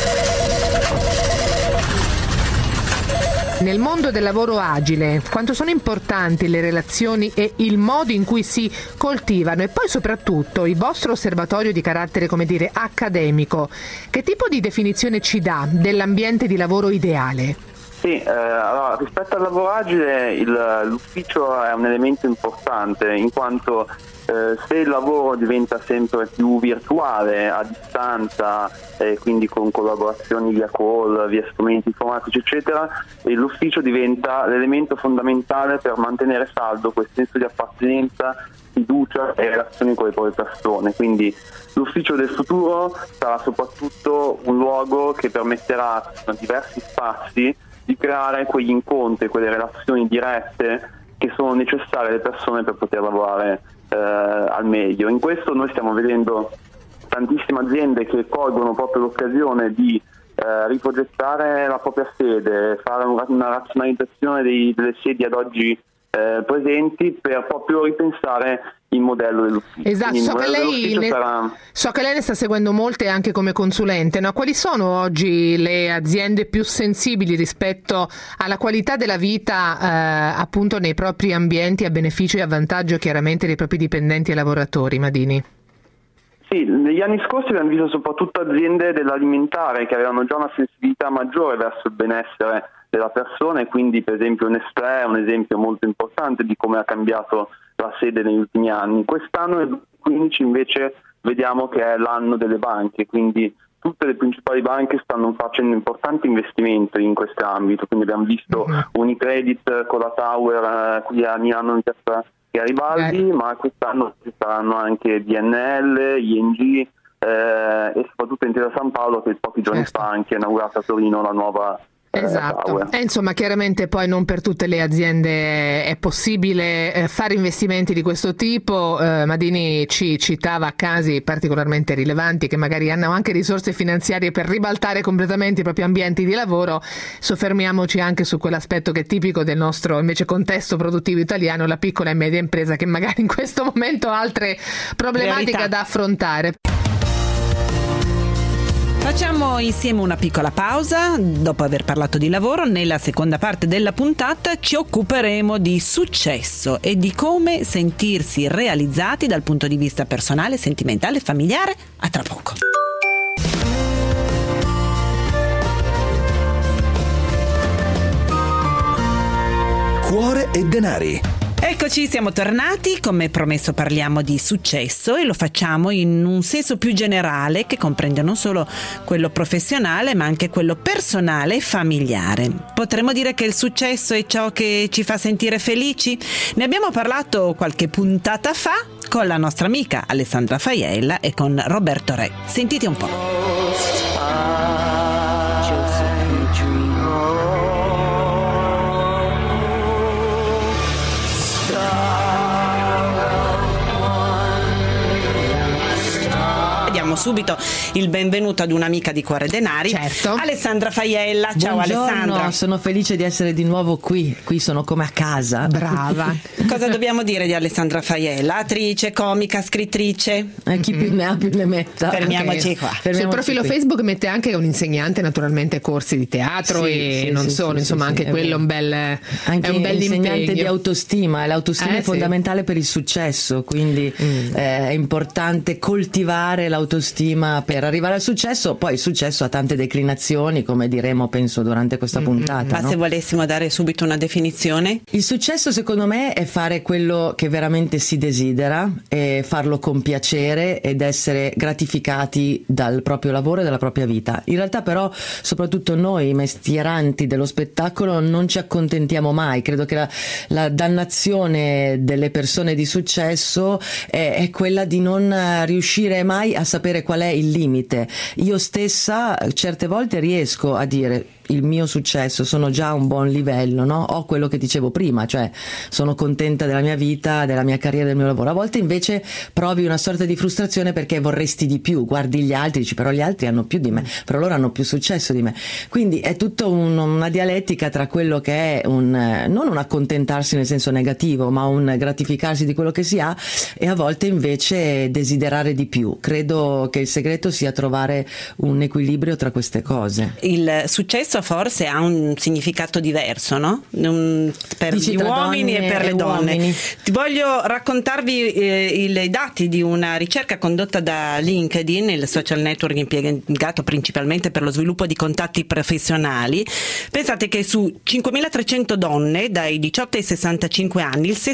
Nel mondo del lavoro agile, quanto sono importanti le relazioni e il modo in cui si coltivano, e poi soprattutto il vostro osservatorio di carattere, come dire, accademico, che tipo di definizione ci dà dell'ambiente di lavoro ideale? Sì, allora, rispetto al lavoro agile l'ufficio è un elemento importante, in quanto se il lavoro diventa sempre più virtuale, a distanza, quindi con collaborazioni via call, via strumenti informatici eccetera, l'ufficio diventa l'elemento fondamentale per mantenere saldo quel senso di appartenenza, fiducia e relazioni con le proprie persone. Quindi l'ufficio del futuro sarà soprattutto un luogo che permetterà a diversi spazi di creare quegli incontri, quelle relazioni dirette che sono necessarie alle persone per poter lavorare al meglio. In questo noi stiamo vedendo tantissime aziende che colgono proprio l'occasione di riprogettare la propria sede, fare una razionalizzazione delle sedi ad oggi presenti per proprio ripensare il modello dell'ufficio. Esatto, so che lei ne sta seguendo molte anche come consulente, no? Quali sono oggi le aziende più sensibili rispetto alla qualità della vita appunto nei propri ambienti, a beneficio e a vantaggio chiaramente dei propri dipendenti e lavoratori, Madini? Sì, negli anni scorsi abbiamo visto soprattutto aziende dell'alimentare che avevano già una sensibilità maggiore verso il benessere della persona, e quindi per esempio Nestlé è un esempio molto importante di come ha cambiato la sede negli ultimi anni. Quest'anno nel 2015 invece vediamo che è l'anno delle banche, quindi tutte le principali banche stanno facendo importanti investimenti in questo ambito, quindi abbiamo visto Unicredit con la Tower qui a Milano in piazza Garibaldi, ma quest'anno ci saranno anche DNL, ING e soprattutto Intesa San Paolo che pochi giorni fa ha anche inaugurato a Torino la nuova Esatto, e insomma chiaramente poi non per tutte le aziende è possibile fare investimenti di questo tipo. Madini ci citava casi particolarmente rilevanti che magari hanno anche risorse finanziarie per ribaltare completamente i propri ambienti di lavoro. Soffermiamoci anche su quell'aspetto che è tipico del nostro invece contesto produttivo italiano, la piccola e media impresa, che magari in questo momento ha altre problematiche da affrontare. Facciamo insieme una piccola pausa. Dopo aver parlato di lavoro, nella seconda parte della puntata ci occuperemo di successo e di come sentirsi realizzati dal punto di vista personale, sentimentale e familiare. A tra poco. Cuore e denari. Eccoci, siamo tornati. Come promesso parliamo di successo e lo facciamo in un senso più generale che comprende non solo quello professionale ma anche quello personale e familiare. Potremmo dire che il successo è ciò che ci fa sentire felici? Ne abbiamo parlato qualche puntata fa con la nostra amica Alessandra Faiella e con Roberto Re. Sentite un po'. Subito il benvenuto ad un'amica di Cuore Denari, certo. Alessandra Faiella. Ciao. Buongiorno, Alessandra. Sono felice di essere di nuovo qui sono come a casa. Brava. Cosa dobbiamo dire di Alessandra Faiella? Attrice, comica, scrittrice? Chi più ne ha più ne metta. Fermiamoci qua. Sul profilo qui. Facebook mette anche un insegnante, naturalmente corsi di teatro non solo, insomma anche quello è un bel insegnante impegno. di autostima, e l'autostima è fondamentale per il successo, quindi è importante coltivare l'autostima per arrivare al successo. Poi il successo ha tante declinazioni, come diremo penso durante questa puntata. Ma se volessimo dare subito una definizione? Il successo secondo me è fare quello che veramente si desidera e farlo con piacere ed essere gratificati dal proprio lavoro e dalla propria vita. In realtà però soprattutto noi mestieranti dello spettacolo non ci accontentiamo mai. Credo che la dannazione delle persone di successo è quella di non riuscire mai a sapere qual è il limite. Io stessa certe volte riesco a dire il mio successo, sono già a un buon livello, no? Ho quello che dicevo prima, cioè sono contenta della mia vita, della mia carriera, del mio lavoro. A volte invece provi una sorta di frustrazione perché vorresti di più, guardi gli altri, dici però gli altri hanno più di me, però loro hanno più successo di me. Quindi è tutto una dialettica tra quello che è non un accontentarsi nel senso negativo, ma un gratificarsi di quello che si ha, e a volte invece desiderare di più. Credo che il segreto sia trovare un equilibrio tra queste cose. Il successo forse ha un significato diverso, no? Per gli uomini e per le donne. Uomini. Ti voglio raccontarvi i dati di una ricerca condotta da LinkedIn, il social network impiegato principalmente per lo sviluppo di contatti professionali. Pensate che su 5.300 donne dai 18 ai 65 anni, il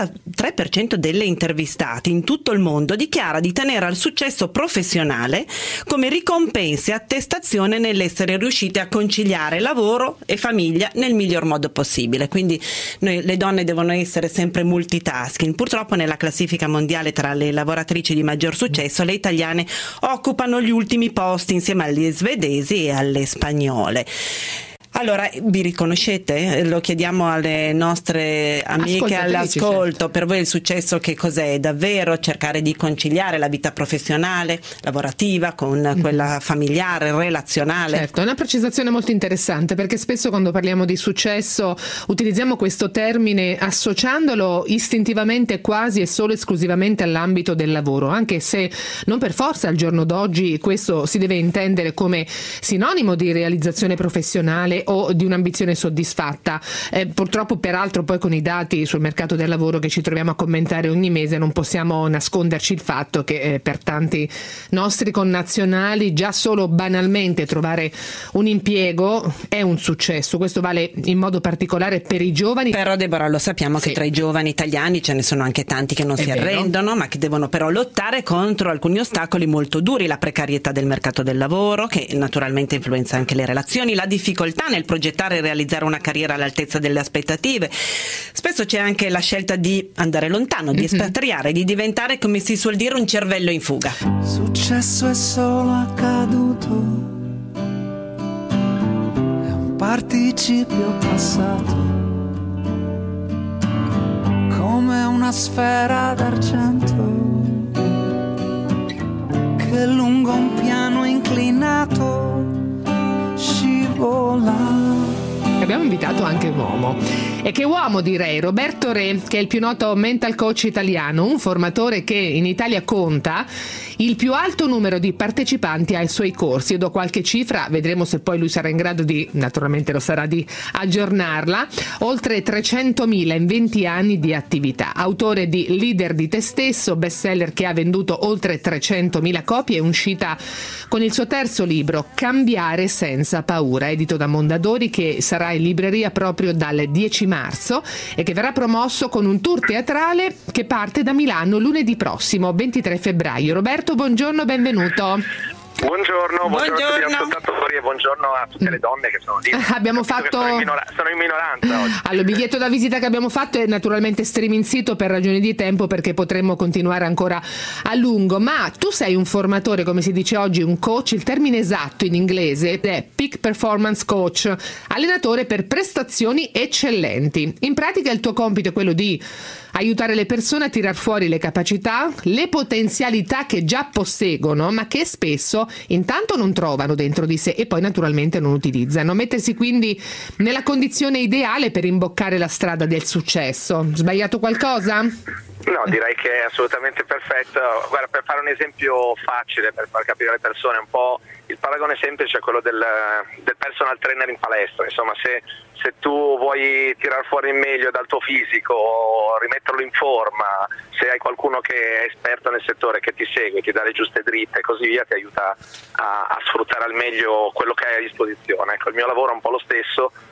63% delle intervistate in tutto il mondo dichiara di tenere al successo professionale come ricompensa e attestazione nell'essere riuscite a conciliare lavoro e famiglia nel miglior modo possibile. Quindi le donne devono essere sempre multitasking. Purtroppo nella classifica mondiale tra le lavoratrici di maggior successo le italiane occupano gli ultimi posti insieme alle svedesi e alle spagnole. Allora, vi riconoscete? Lo chiediamo alle nostre amiche all'ascolto. Certo. Per voi il successo che cos'è? Davvero cercare di conciliare la vita professionale, lavorativa con quella familiare, relazionale? Certo, è una precisazione molto interessante, perché spesso quando parliamo di successo utilizziamo questo termine associandolo istintivamente quasi e solo esclusivamente all'ambito del lavoro, anche se non per forza al giorno d'oggi questo si deve intendere come sinonimo di realizzazione professionale o di un'ambizione soddisfatta. Purtroppo, peraltro, poi con i dati sul mercato del lavoro che ci troviamo a commentare ogni mese non possiamo nasconderci il fatto che per tanti nostri connazionali già solo banalmente trovare un impiego è un successo. Questo vale in modo particolare per i giovani. Però Deborah, lo sappiamo che tra i giovani italiani ce ne sono anche tanti che non si arrendono, ma che devono però lottare contro alcuni ostacoli molto duri: la precarietà del mercato del lavoro, che naturalmente influenza anche le relazioni, la difficoltà nel progettare e realizzare una carriera all'altezza delle aspettative. Spesso c'è anche la scelta di andare lontano, di espatriare, di diventare, come si suol dire, un cervello in fuga. Successo è solo accaduto, è un participio passato, come una sfera d'argento che lungo un piano inclinato Abbiamo invitato anche un uomo. E che uomo, direi, Roberto Re, che è il più noto mental coach italiano, un formatore che in Italia conta il più alto numero di partecipanti ai suoi corsi. Io do qualche cifra, vedremo se poi lui sarà in grado di, naturalmente lo sarà, di aggiornarla. Oltre 300.000 in 20 anni di attività. Autore di Leader di te stesso, bestseller che ha venduto oltre 300.000 copie, è uscita con il suo terzo libro, Cambiare senza paura, edito da Mondadori, che sarà in libreria proprio dal 10 marzo e che verrà promosso con un tour teatrale che parte da Milano lunedì prossimo, 23 febbraio. Roberto, buongiorno, benvenuto. Buongiorno a tutti gli ascoltatori e buongiorno a tutte le donne che sono lì. Abbiamo fatto... sono in minoranza oggi. Allora, il biglietto da visita che abbiamo fatto è naturalmente streaming sito per ragioni di tempo, perché potremmo continuare ancora a lungo, ma tu sei un formatore, come si dice oggi, un coach. Il termine esatto in inglese è Peak Performance Coach, allenatore per prestazioni eccellenti. In pratica il tuo compito è quello di aiutare le persone a tirar fuori le capacità, le potenzialità che già posseggono, ma che spesso intanto non trovano dentro di sé e poi naturalmente non utilizzano. Mettersi quindi nella condizione ideale per imboccare la strada del successo. Sbagliato qualcosa? No, direi che è assolutamente perfetto. Guarda, per fare un esempio facile, per far capire alle persone un po', il paragone semplice è quello del personal trainer in palestra. Insomma, se tu vuoi tirar fuori il meglio dal tuo fisico, rimetterlo in forma, se hai qualcuno che è esperto nel settore, che ti segue, ti dà le giuste dritte e così via, ti aiuta a sfruttare al meglio quello che hai a disposizione. Ecco, il mio lavoro è un po' lo stesso.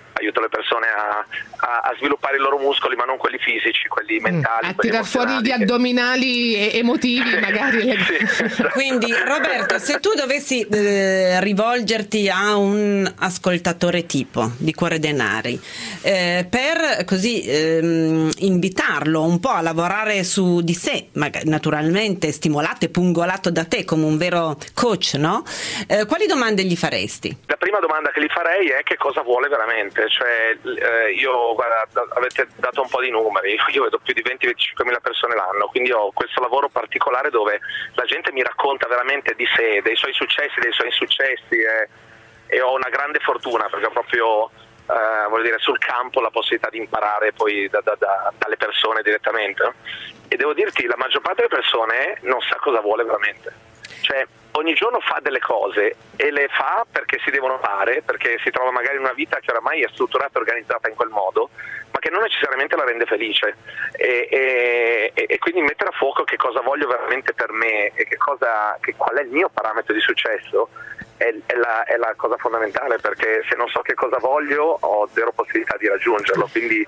aiuto le persone a sviluppare i loro muscoli, ma non quelli fisici, quelli mentali. A tirar fuori gli addominali emotivi magari. Sì, esatto. Quindi Roberto, se tu dovessi rivolgerti a un ascoltatore tipo di Cuore Denari, per così invitarlo un po' a lavorare su di sé, naturalmente stimolato e pungolato da te come un vero coach, no? Quali domande gli faresti? La prima domanda che gli farei è che cosa vuole veramente, cioè io, guarda, avete dato un po' di numeri, io vedo più di 20-25 mila persone l'anno, quindi ho questo lavoro particolare dove la gente mi racconta veramente di sé, dei suoi successi, dei suoi insuccessi, e ho una grande fortuna perché ho proprio voglio dire, sul campo la possibilità di imparare poi dalle persone direttamente, no? E devo dirti, la maggior parte delle persone non sa cosa vuole veramente, cioè ogni giorno fa delle cose e le fa perché si devono fare, perché si trova magari in una vita che oramai è strutturata e organizzata in quel modo, ma che non necessariamente la rende felice, e quindi mettere a fuoco che cosa voglio veramente per me e qual è il mio parametro di successo è la cosa fondamentale, perché se non so che cosa voglio ho zero possibilità di raggiungerlo, quindi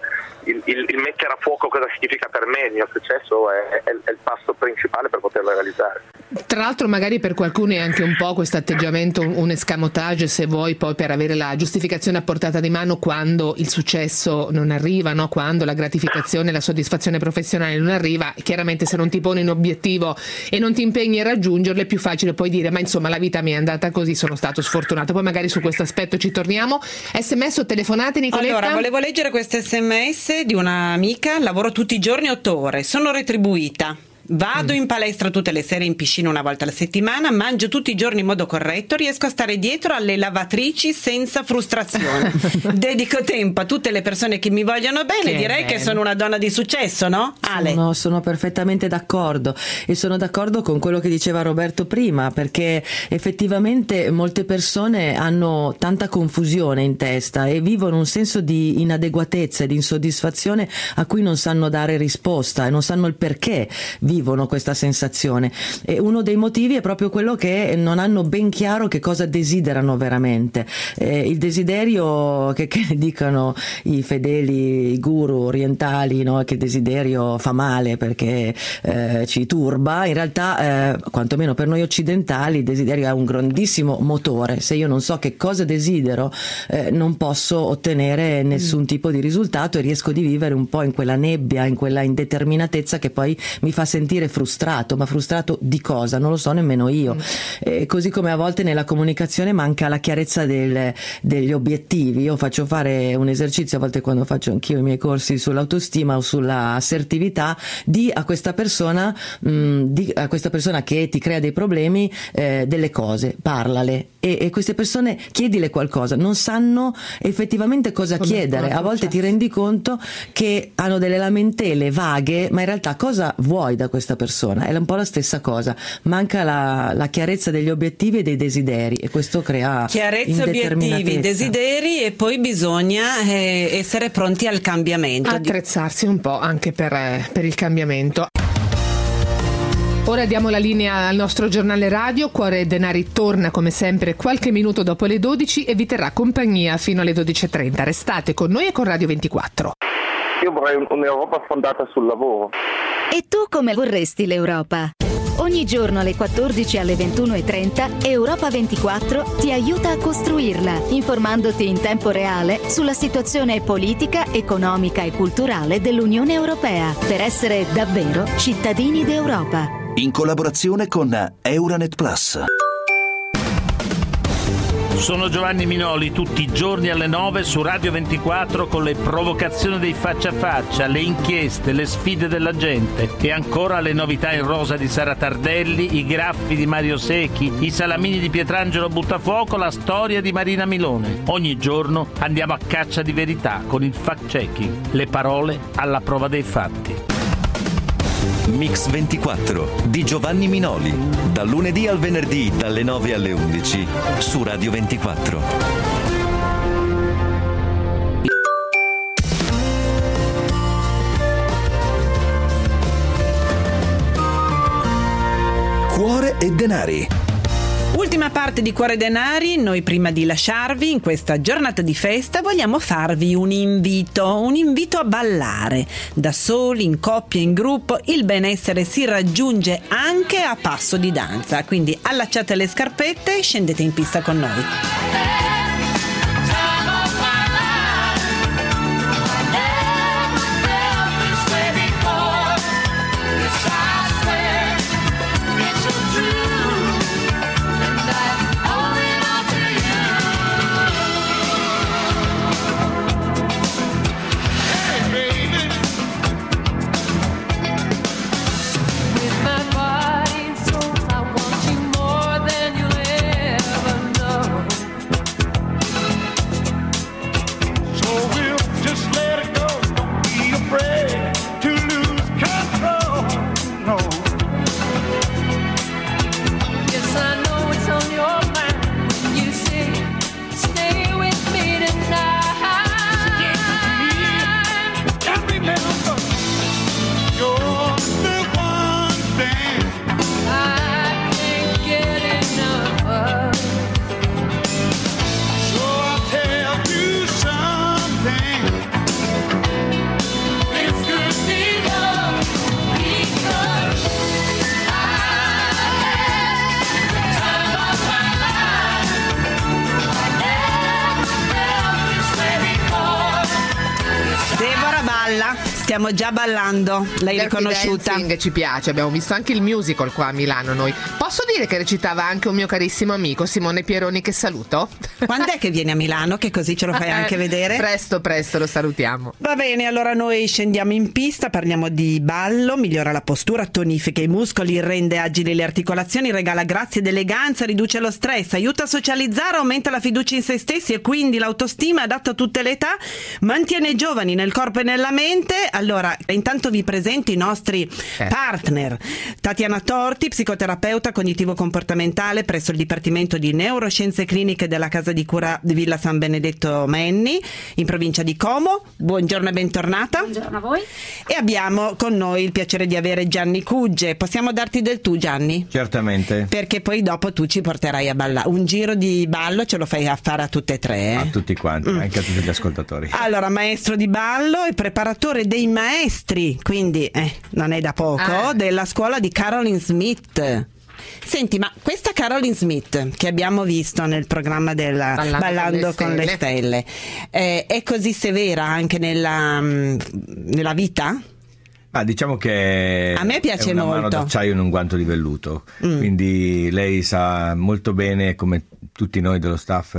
il mettere a fuoco cosa significa per me il mio successo è il passo principale per poterlo realizzare. Tra l'altro magari per qualcuno è anche un po' questo atteggiamento un escamotage, se vuoi, poi per avere la giustificazione a portata di mano quando il successo non arriva, no? Quando la gratificazione, la soddisfazione professionale non arriva. Chiaramente se non ti poni un obiettivo e non ti impegni a raggiungerlo è più facile poi dire ma insomma la vita mi è andata così, sono stato sfortunato. Poi magari su questo aspetto ci torniamo. SMS o telefonate, Nicoletta? Allora, volevo leggere questo SMS di un'amica. Lavoro tutti i giorni 8 ore, sono retribuita. Vado in palestra tutte le sere, in piscina una volta alla settimana, mangio tutti i giorni in modo corretto, riesco a stare dietro alle lavatrici senza frustrazione. Dedico tempo a tutte le persone che mi vogliono bene, direi che sono una donna di successo, no? Ale? Sono perfettamente d'accordo, e sono d'accordo con quello che diceva Roberto prima, perché effettivamente molte persone hanno tanta confusione in testa e vivono un senso di inadeguatezza e di insoddisfazione a cui non sanno dare risposta e non sanno il perché vivono questa sensazione, e uno dei motivi è proprio quello che non hanno ben chiaro che cosa desiderano veramente. Il desiderio che ne dicano i fedeli, i guru orientali, no? Che il desiderio fa male perché ci turba, in realtà quantomeno per noi occidentali il desiderio è un grandissimo motore. Se io non so che cosa desidero non posso ottenere nessun tipo di risultato e riesco di vivere un po' in quella nebbia, in quella indeterminatezza che poi mi fa sentire frustrato, ma frustrato di cosa? Non lo so nemmeno io. Così come a volte nella comunicazione manca la chiarezza degli obiettivi. Io faccio fare un esercizio a volte quando faccio anch'io i miei corsi sull'autostima o sulla assertività, di a questa persona che ti crea dei problemi delle cose, parlale, e queste persone chiedile qualcosa, non sanno effettivamente cosa chiedere. A volte ti rendi conto che hanno delle lamentele vaghe, ma in realtà cosa vuoi da questa persona? È un po' la stessa cosa, manca la chiarezza degli obiettivi e dei desideri, e questo crea chiarezza, obiettivi, desideri, e poi bisogna essere pronti al cambiamento, attrezzarsi un po' anche per il cambiamento. Ora diamo la linea al nostro giornale radio. Cuore Denari torna come sempre qualche minuto dopo le 12 e vi terrà compagnia fino alle 12.30. Restate con noi e con Radio 24. Io vorrei un'Europa fondata sul lavoro. E tu come vorresti l'Europa? Ogni giorno alle 14 e alle 21.30 Europa 24 ti aiuta a costruirla, informandoti in tempo reale sulla situazione politica, economica e culturale dell'Unione Europea, per essere davvero cittadini d'Europa. In collaborazione con Euranet Plus. Sono Giovanni Minoli, tutti i giorni alle 9 su Radio 24 con le provocazioni dei faccia a faccia, le inchieste, le sfide della gente e ancora le novità in rosa di Sara Tardelli, i graffi di Mario Secchi, i salamini di Pietrangelo Buttafuoco, la storia di Marina Milone. Ogni giorno andiamo a caccia di verità con il fact-checking, le parole alla prova dei fatti. Mix 24 di Giovanni Minoli, dal lunedì al venerdì dalle 9 alle 11 su Radio 24. Cuore e Denari. Ultima parte di Cuore Denari. Noi prima di lasciarvi in questa giornata di festa vogliamo farvi un invito a ballare. Da soli, in coppia, in gruppo, il benessere si raggiunge anche a passo di danza. Quindi allacciate le scarpette e scendete in pista con noi. Stiamo già ballando, l'hai riconosciuta? Dancing ci piace, abbiamo visto anche il musical qua a Milano noi. Posso dire che recitava anche un mio carissimo amico Simone Pieroni, che saluto? Quando è che vieni a Milano? Che così ce lo fai anche vedere? Presto, lo salutiamo. Va bene, allora noi scendiamo in pista, parliamo di ballo, migliora la postura, tonifica i muscoli, rende agili le articolazioni, regala grazia ed eleganza, riduce lo stress, aiuta a socializzare, aumenta la fiducia in se stessi e quindi l'autostima, adatto a tutte le età, mantiene giovani nel corpo e nella mente. Allora, intanto vi presento i nostri partner. Tatiana Torti, psicoterapeuta cognitivo-comportamentale presso il Dipartimento di Neuroscienze Cliniche della Casa di Cura di Villa San Benedetto Menni, in provincia di Como. Buongiorno e bentornata. Buongiorno a voi. E abbiamo con noi il piacere di avere Gianni Cugge. Possiamo darti del tu, Gianni? Certamente. Perché poi dopo tu ci porterai a ballare. Un giro di ballo ce lo fai a fare a tutte e tre. A tutti quanti, anche a tutti gli ascoltatori. Allora, maestro di ballo e preparatore dei maestri, quindi non è da poco, della scuola di Caroline Smith. Senti, ma questa Caroline Smith che abbiamo visto nel programma della Ballando con le Stelle è così severa anche nella vita? Diciamo che a me piace è una molto. Mano d'acciaio in un guanto di velluto, quindi lei sa molto bene, come tutti noi dello staff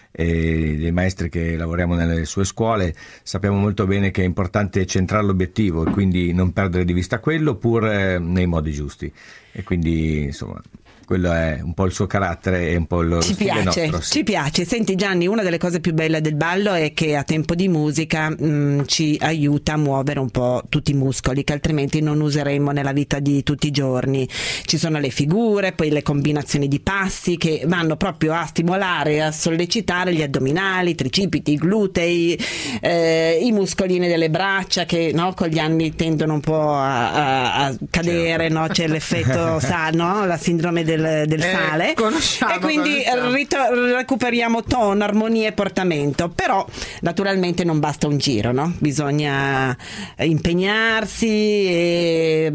e dei maestri che lavoriamo nelle sue scuole, sappiamo molto bene che è importante centrare l'obiettivo e quindi non perdere di vista quello, pur nei modi giusti, e quindi insomma quello è un po' il suo carattere e un po' lo stile nostro. Ci piace. Senti Gianni, una delle cose più belle del ballo è che a tempo di musica ci aiuta a muovere un po' tutti i muscoli che altrimenti non useremmo nella vita di tutti i giorni. Ci sono le figure, poi le combinazioni di passi che vanno proprio a stimolare, a sollecitare gli addominali, i tricipiti, i glutei, i muscolini delle braccia che con gli anni tendono un po' a cadere, no? C'è l'effetto la sindrome del sale, e quindi recuperiamo tono, armonia e portamento. Però naturalmente non basta un giro, no? Bisogna impegnarsi,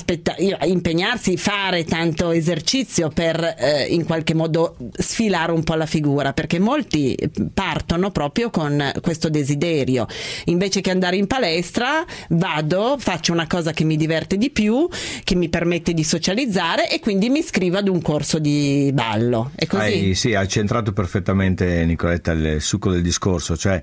fare tanto esercizio per in qualche modo sfilare un po' la figura, perché molti partono proprio con questo desiderio. Invece che andare in palestra faccio una cosa che mi diverte di più, che mi permette di socializzare, e quindi mi iscrivo ad un corso di ballo. È così? Hai centrato perfettamente, Nicoletta, il succo del discorso, cioè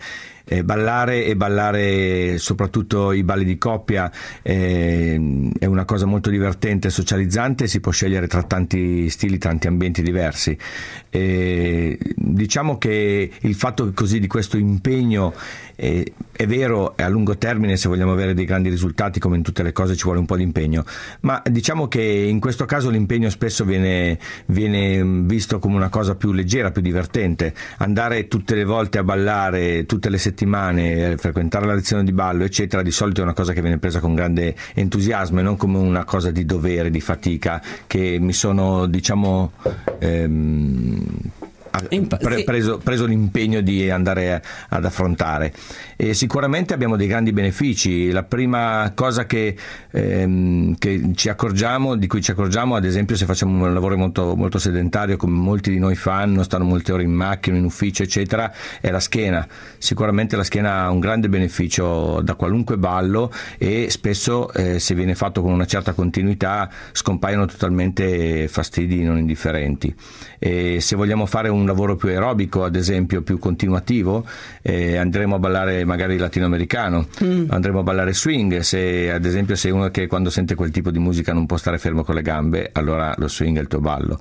ballare soprattutto i balli di coppia è una cosa molto divertente, socializzante, si può scegliere tra tanti stili, tanti ambienti diversi. Diciamo che il fatto così di questo impegno è vero, a lungo termine, se vogliamo avere dei grandi risultati, come in tutte le cose ci vuole un po' di impegno, ma diciamo che in questo caso l'impegno spesso viene visto come una cosa più leggera, più divertente. Andare tutte le volte a ballare, tutte le settimane, frequentare la lezione di ballo, eccetera, di solito è una cosa che viene presa con grande entusiasmo e non come una cosa di dovere, di fatica, che mi sono, diciamo, preso l'impegno di andare ad affrontare. E sicuramente abbiamo dei grandi benefici. La prima cosa di cui ci accorgiamo, ad esempio, se facciamo un lavoro molto, molto sedentario, come molti di noi fanno, stanno molte ore in macchina, in ufficio, eccetera, è la schiena. Sicuramente la schiena ha un grande beneficio da qualunque ballo, e spesso se viene fatto con una certa continuità scompaiono totalmente fastidi non indifferenti. E se vogliamo fare un lavoro più aerobico, ad esempio più continuativo, andremo a ballare magari latinoamericano, andremo a ballare swing. Ad esempio se uno che quando sente quel tipo di musica non può stare fermo con le gambe, allora lo swing è il tuo ballo.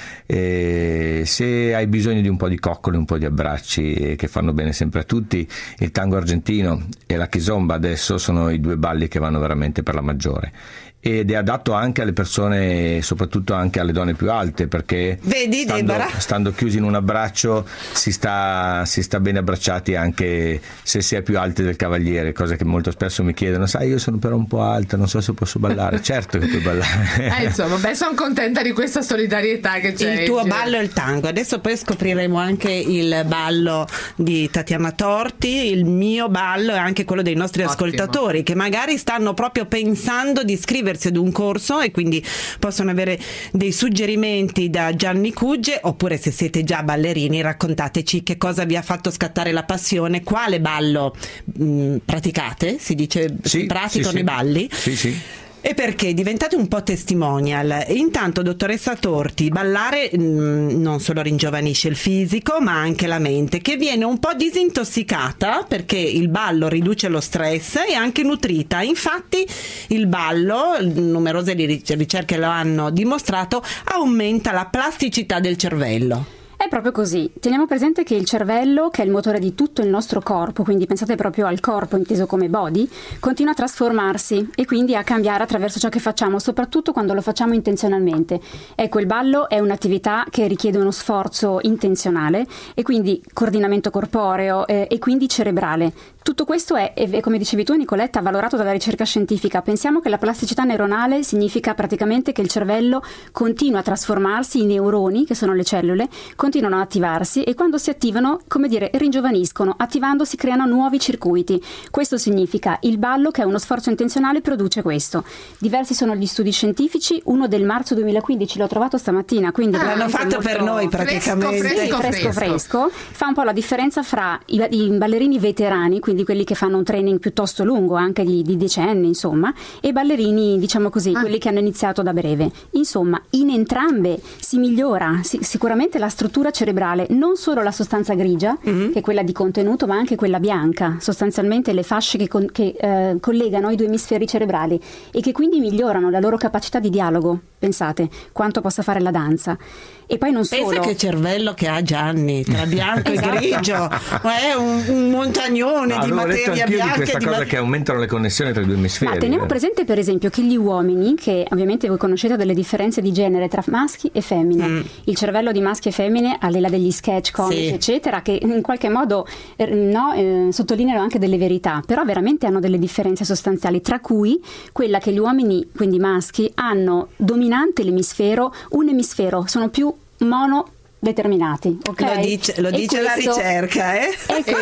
Se hai bisogno di un po' di coccole, un po' di abbracci che fanno bene sempre a tutti, il tango argentino e la kizomba adesso sono i due balli che vanno veramente per la maggiore. Ed è adatto anche alle persone, soprattutto anche alle donne più alte, perché vedi, stando chiusi in un abbraccio si sta bene abbracciati anche se si è più alti del cavaliere, cosa che molto spesso mi chiedono: sai, io sono però un po' alta, non so se posso ballare. Certo che puoi ballare. Insomma, sono contenta di questa solidarietà che c'è. Il tuo ballo è il tango. Adesso poi scopriremo anche il ballo di Tatiana Torti, il mio ballo e anche quello dei nostri ascoltatori, che magari stanno proprio pensando di iscriversi ad un corso e quindi possono avere dei suggerimenti da Gianni Cugge, oppure se siete già ballerini raccontateci che cosa vi ha fatto scattare la passione, quale ballo praticate, si dice, si praticano i balli. Sì. E perché diventate un po' testimonial. Intanto, dottoressa Torti, ballare non solo ringiovanisce il fisico ma anche la mente, che viene un po' disintossicata, perché il ballo riduce lo stress e anche nutrita. Infatti il ballo, numerose ricerche lo hanno dimostrato, aumenta la plasticità del cervello. È proprio così. Teniamo presente che il cervello, che è il motore di tutto il nostro corpo, quindi pensate proprio al corpo inteso come body, continua a trasformarsi e quindi a cambiare attraverso ciò che facciamo, soprattutto quando lo facciamo intenzionalmente. Ecco, il ballo è un'attività che richiede uno sforzo intenzionale e quindi coordinamento corporeo e quindi cerebrale. Tutto questo è, come dicevi tu Nicoletta, valorato dalla ricerca scientifica. Pensiamo che la plasticità neuronale significa praticamente che il cervello continua a trasformarsi, i neuroni, che sono le cellule, continuano ad attivarsi e quando si attivano, come dire, ringiovaniscono, attivandosi creano nuovi circuiti. Questo significa il ballo, che è uno sforzo intenzionale, produce questo. Diversi sono gli studi scientifici, uno del marzo 2015 l'ho trovato stamattina, quindi l'hanno fatto per noi praticamente. Fresco. Fa un po' la differenza fra i ballerini veterani, quindi quelli che fanno un training piuttosto lungo, anche di decenni, insomma, e ballerini, diciamo così, quelli che hanno iniziato da breve. Insomma, in entrambe si migliora sicuramente la struttura cerebrale, non solo la sostanza grigia, che è quella di contenuto, ma anche quella bianca, sostanzialmente le fasce che collegano i due emisferi cerebrali e che quindi migliorano la loro capacità di dialogo. Pensate quanto possa fare la danza. E poi non solo. Pensa che cervello che ha Gianni, tra bianco e grigio, è un montagnone di materia bianca. Di questa cosa che aumentano le connessioni tra i due emisferi. Ma teniamo presente per esempio che gli uomini, che ovviamente voi conoscete delle differenze di genere tra maschi e femmine, il cervello di maschi e femmine, al di là degli sketch comici eccetera, che in qualche modo sottolineano anche delle verità, però veramente hanno delle differenze sostanziali, tra cui quella che gli uomini, quindi maschi, hanno dominante l'emisfero, un emisfero, sono più monodeterminati, okay? Lo dice la ricerca, e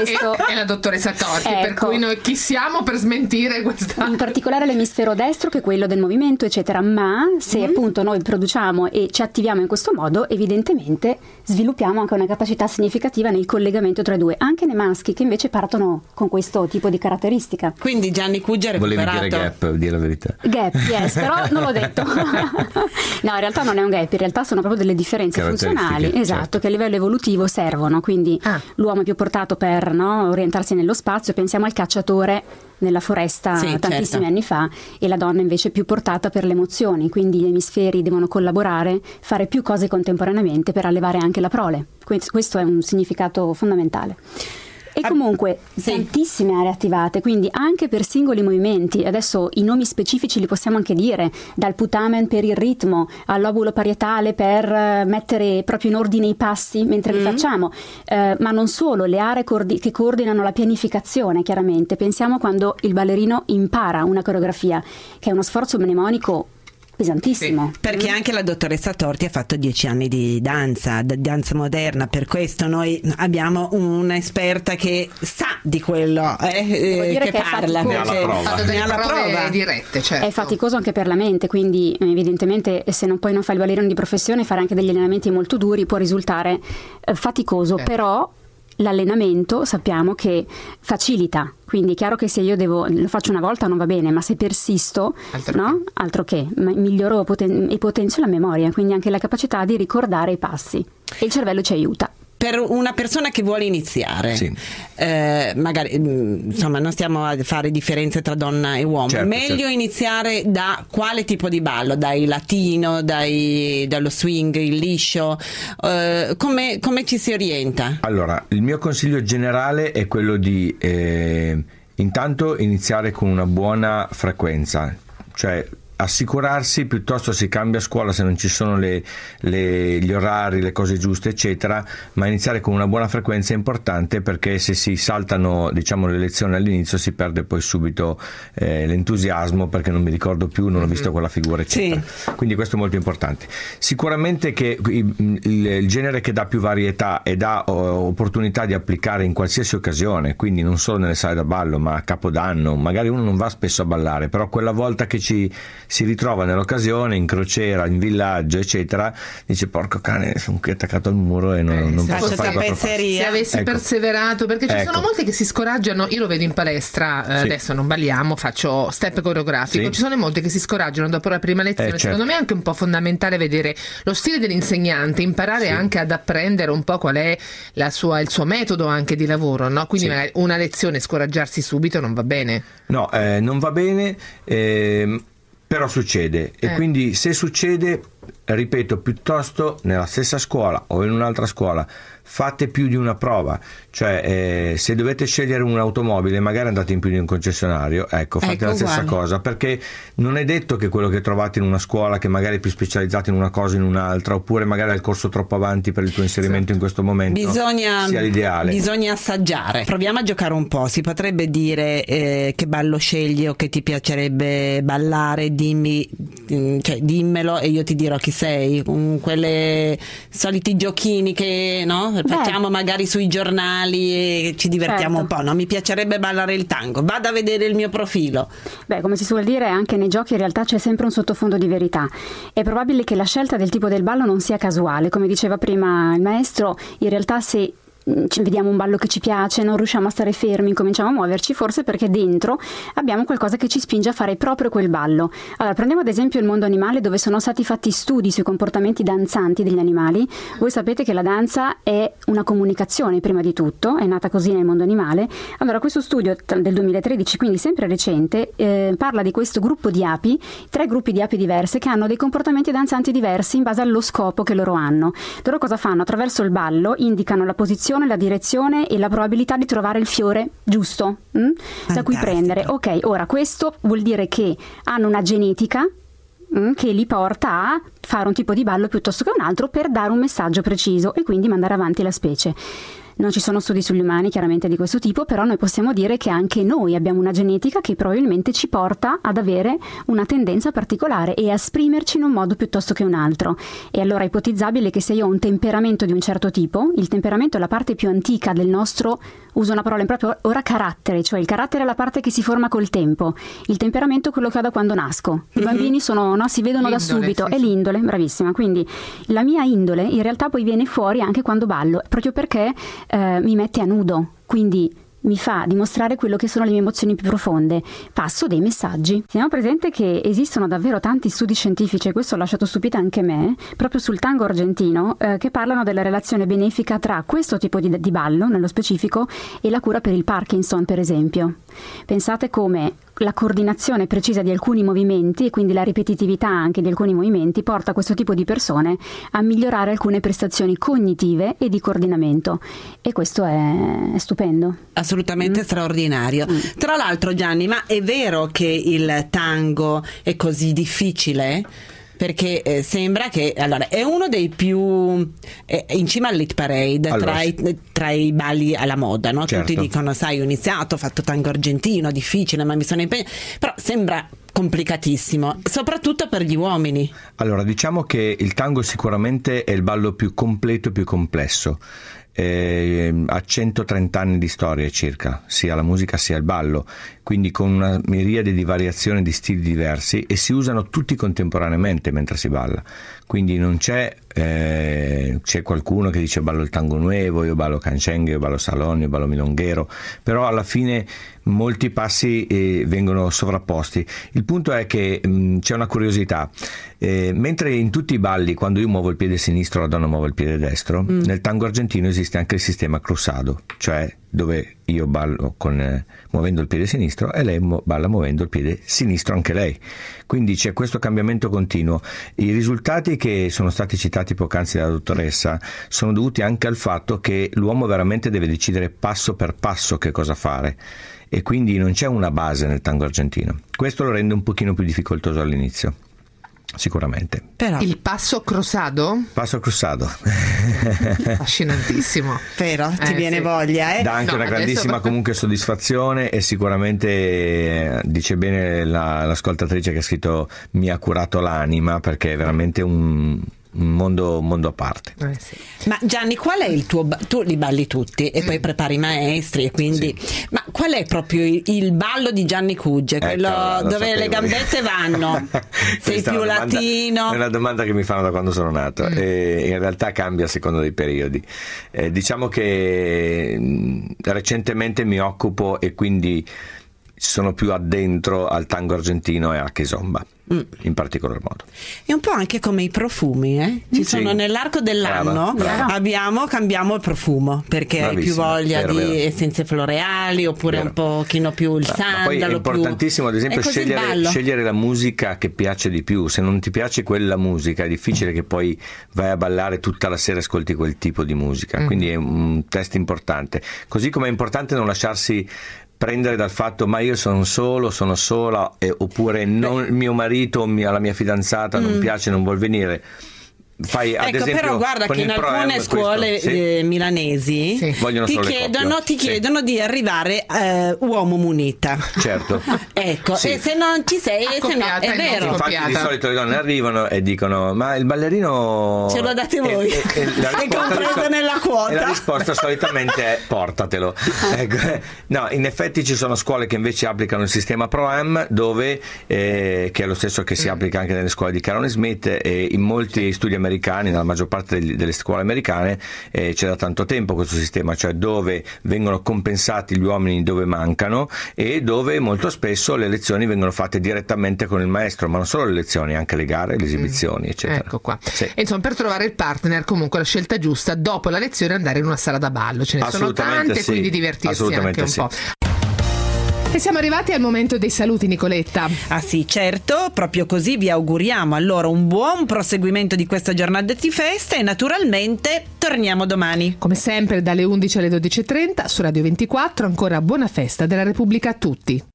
la dottoressa Torti, per cui noi chi siamo per smentire questa? In particolare l'emisfero destro, che è quello del movimento eccetera, ma se appunto noi produciamo e ci attiviamo in questo modo, evidentemente sviluppiamo anche una capacità significativa nel collegamento tra i due, anche nei maschi che invece partono con questo tipo di caratteristica. Quindi Gianni Cugge ha recuperato. Volevi dire gap, dire la verità. Gap, yes, però non l'ho detto. No, in realtà non è un gap, in realtà sono proprio delle differenze funzionali, esatto, che a livello evolutivo servono. Quindi l'uomo è più portato per orientarsi nello spazio, pensiamo al cacciatore nella foresta tantissimi anni fa, e la donna invece è più portata per le emozioni, quindi gli emisferi devono collaborare, fare più cose contemporaneamente per allevare anche la prole. Questo è un significato fondamentale. E comunque tantissime aree attivate, quindi anche per singoli movimenti. Adesso i nomi specifici li possiamo anche dire, dal putamen per il ritmo al lobulo parietale per mettere proprio in ordine i passi mentre li facciamo, ma non solo, le aree che coordinano la pianificazione. Chiaramente pensiamo quando il ballerino impara una coreografia, che è uno sforzo mnemonico pesantissimo. Sì, perché anche la dottoressa Torti ha fatto 10 anni di danza moderna, per questo noi abbiamo un'esperta che sa di quello che parla. Ne ha la prova dirette, certo. È faticoso anche per la mente, quindi evidentemente se poi non fai il ballerino di professione, fare anche degli allenamenti molto duri può risultare faticoso, però l'allenamento sappiamo che facilita, quindi è chiaro che se io lo faccio una volta non va bene, ma se persisto, altro che miglioro e potenzio la memoria, quindi anche la capacità di ricordare i passi, e il cervello ci aiuta. Per una persona che vuole iniziare, magari insomma non stiamo a fare differenze tra donna e uomo, meglio iniziare da quale tipo di ballo? Dai latino, dallo swing, il liscio, come ci si orienta? Allora, il mio consiglio generale è quello di intanto iniziare con una buona frequenza, cioè assicurarsi, piuttosto si cambia scuola se non ci sono gli orari, le cose giuste eccetera, ma iniziare con una buona frequenza è importante, perché se si saltano le lezioni all'inizio si perde poi subito l'entusiasmo, perché non mi ricordo più, non ho visto quella figura eccetera. Quindi questo è molto importante. Sicuramente che il genere che dà più varietà e dà opportunità di applicare in qualsiasi occasione, quindi non solo nelle sale da ballo ma a Capodanno, magari uno non va spesso a ballare, però quella volta che si ritrova nell'occasione, in crociera, in villaggio eccetera, dice porco cane, sono qui attaccato al muro e non posso fare quattro passi. Se avessi perseverato, perché ci sono molti che si scoraggiano. Io lo vedo in palestra, adesso non balliamo, faccio step coreografico, ci sono molti che si scoraggiano dopo la prima lezione. Secondo me è anche un po' fondamentale vedere lo stile dell'insegnante, imparare anche ad apprendere un po' qual è il suo metodo anche di lavoro, no? Quindi magari una lezione scoraggiarsi subito non va bene. No, non va bene, però succede, e quindi se succede, ripeto, piuttosto nella stessa scuola o in un'altra scuola fate più di una prova, cioè se dovete scegliere un'automobile magari andate in più di un concessionario, fate la stessa cosa, perché non è detto che quello che trovate in una scuola che magari è più specializzato in una cosa in un'altra, oppure magari ha il corso troppo avanti per il tuo inserimento in questo momento, sia l'ideale. Bisogna assaggiare. Proviamo a giocare un po', si potrebbe dire che ballo scegli o che ti piacerebbe ballare, dimmelo e io ti dirò chi sei, quelle soliti giochini che facciamo magari sui giornali e ci divertiamo un po', no? Mi piacerebbe ballare il tango, vado a vedere il mio profilo. Come si suol dire, anche nei giochi in realtà c'è sempre un sottofondo di verità. È probabile che la scelta del tipo del ballo non sia casuale, come diceva prima il maestro. In realtà se vediamo un ballo che ci piace, non riusciamo a stare fermi, cominciamo a muoverci, forse perché dentro abbiamo qualcosa che ci spinge a fare proprio quel ballo. Allora prendiamo ad esempio il mondo animale, dove sono stati fatti studi sui comportamenti danzanti degli animali. Voi sapete che la danza è una comunicazione prima di tutto, è nata così nel mondo animale. Allora questo studio del 2013, quindi sempre recente, parla di questo gruppo di api, 3 gruppi di api diverse che hanno dei comportamenti danzanti diversi in base allo scopo che loro hanno. Loro cosa fanno? Attraverso il ballo indicano la posizione, la direzione e la probabilità di trovare il fiore giusto da cui prendere. Ok, ora questo vuol dire che hanno una genetica che li porta a fare un tipo di ballo piuttosto che un altro per dare un messaggio preciso e quindi mandare avanti la specie. Non ci sono studi sugli umani chiaramente di questo tipo, però noi possiamo dire che anche noi abbiamo una genetica che probabilmente ci porta ad avere una tendenza particolare e a esprimerci in un modo piuttosto che un altro. E allora è ipotizzabile che se io ho un temperamento di un certo tipo, il temperamento è la parte più antica del nostro, uso una parola impropria ora, carattere, cioè il carattere è la parte che si forma col tempo, il temperamento è quello che ho da quando nasco. I bambini si vedono l'indole, da subito, è l'indole, bravissima. Quindi la mia indole in realtà poi viene fuori anche quando ballo, proprio perché mi mette a nudo, quindi mi fa dimostrare quello che sono le mie emozioni più profonde, passo dei messaggi. Teniamo presente che esistono davvero tanti studi scientifici, e questo ha lasciato stupita anche me, proprio sul tango argentino, che parlano della relazione benefica tra questo tipo di ballo, nello specifico, e la cura per il Parkinson, per esempio. Pensate come la coordinazione precisa di alcuni movimenti, e quindi la ripetitività anche di alcuni movimenti, porta questo tipo di persone a migliorare alcune prestazioni cognitive e di coordinamento, e questo è stupendo. Assolutamente straordinario. Tra l'altro, Gianni, ma è vero che il tango è così difficile? Perché sembra che allora è uno dei più in cima all'hit parade, allora, tra i balli alla moda, no? Certo. Tutti dicono, sai, ho iniziato, ho fatto tango argentino, difficile, ma mi sono impegnato, però sembra complicatissimo, soprattutto per gli uomini. Allora, diciamo che il tango sicuramente è il ballo più completo e più complesso. Ha 130 anni di storia circa, sia la musica sia il ballo, quindi con una miriade di variazioni di stili diversi, e si usano tutti contemporaneamente mentre si balla, quindi non c'è qualcuno che dice ballo il tango nuevo, io ballo cancengue, io ballo salon, io ballo milonghero, però alla fine molti passi vengono sovrapposti. Il punto è che c'è una curiosità, mentre in tutti i balli quando io muovo il piede sinistro la donna muove il piede destro, nel tango argentino esiste anche il sistema cruzado, cioè dove io ballo muovendo il piede sinistro e lei balla muovendo il piede sinistro anche lei, quindi c'è questo cambiamento continuo. I risultati che sono stati citati poc'anzi dalla dottoressa sono dovuti anche al fatto che l'uomo veramente deve decidere passo per passo che cosa fare, e quindi non c'è una base nel tango argentino. Questo lo rende un pochino più difficoltoso all'inizio, sicuramente. Però il passo cruzado? Passo cruzado. Affascinantissimo. Però ti viene voglia, Dà anche una grandissima comunque soddisfazione, e sicuramente dice bene l'ascoltatrice che ha scritto mi ha curato l'anima, perché è veramente un mondo a parte. Sì. Ma Gianni, qual è il tuo tu li balli tutti e poi prepari i maestri, e quindi ma qual è proprio il ballo di Gianni Cugge, quello dove le gambette vanno? Sei più latino? È una domanda che mi fanno da quando sono nato, e in realtà cambia a seconda dei periodi. Diciamo che recentemente mi occupo, e quindi sono più addentro al tango argentino e a Kizomba in particolar modo. È un po' anche come i profumi, ci sono nell'arco dell'anno, cambiamo il profumo, perché hai più voglia di essenze floreali, oppure un pochino più il sandalo. Poi è importantissimo ad esempio scegliere la musica che piace di più. Se non ti piace quella musica è difficile che poi vai a ballare tutta la sera e ascolti quel tipo di musica, quindi è un test importante, così come è importante non lasciarsi prendere dal fatto ma io sono sola, oppure non, mio marito, la mia fidanzata non piace, non vuol venire. Fai, ad esempio, però guarda che in alcune scuole milanesi ti chiedono di arrivare uomo munita. Certo. Ecco, e se non ci sei, se no, è vero. Infatti di solito le donne arrivano e dicono ma il ballerino ce lo date voi, è compreso nella quota. E la risposta solitamente è portatelo. Ecco. No, in effetti ci sono scuole che invece applicano il sistema Pro-Am, dove che è lo stesso che si applica anche nelle scuole di Caron Smith, e in molti studi americani, nella maggior parte delle scuole americane c'è da tanto tempo questo sistema, cioè dove vengono compensati gli uomini dove mancano, e dove molto spesso le lezioni vengono fatte direttamente con il maestro, ma non solo le lezioni, anche le gare, le esibizioni, eccetera. Ecco qua. E insomma, per trovare il partner, comunque la scelta giusta dopo la lezione è andare in una sala da ballo, ce ne sono tante, quindi divertirsi anche un po'. E siamo arrivati al momento dei saluti, Nicoletta. Ah sì, certo, proprio così vi auguriamo allora un buon proseguimento di questa giornata di festa, e naturalmente torniamo domani. Come sempre dalle 11 alle 12.30 su Radio 24, ancora buona festa della Repubblica a tutti.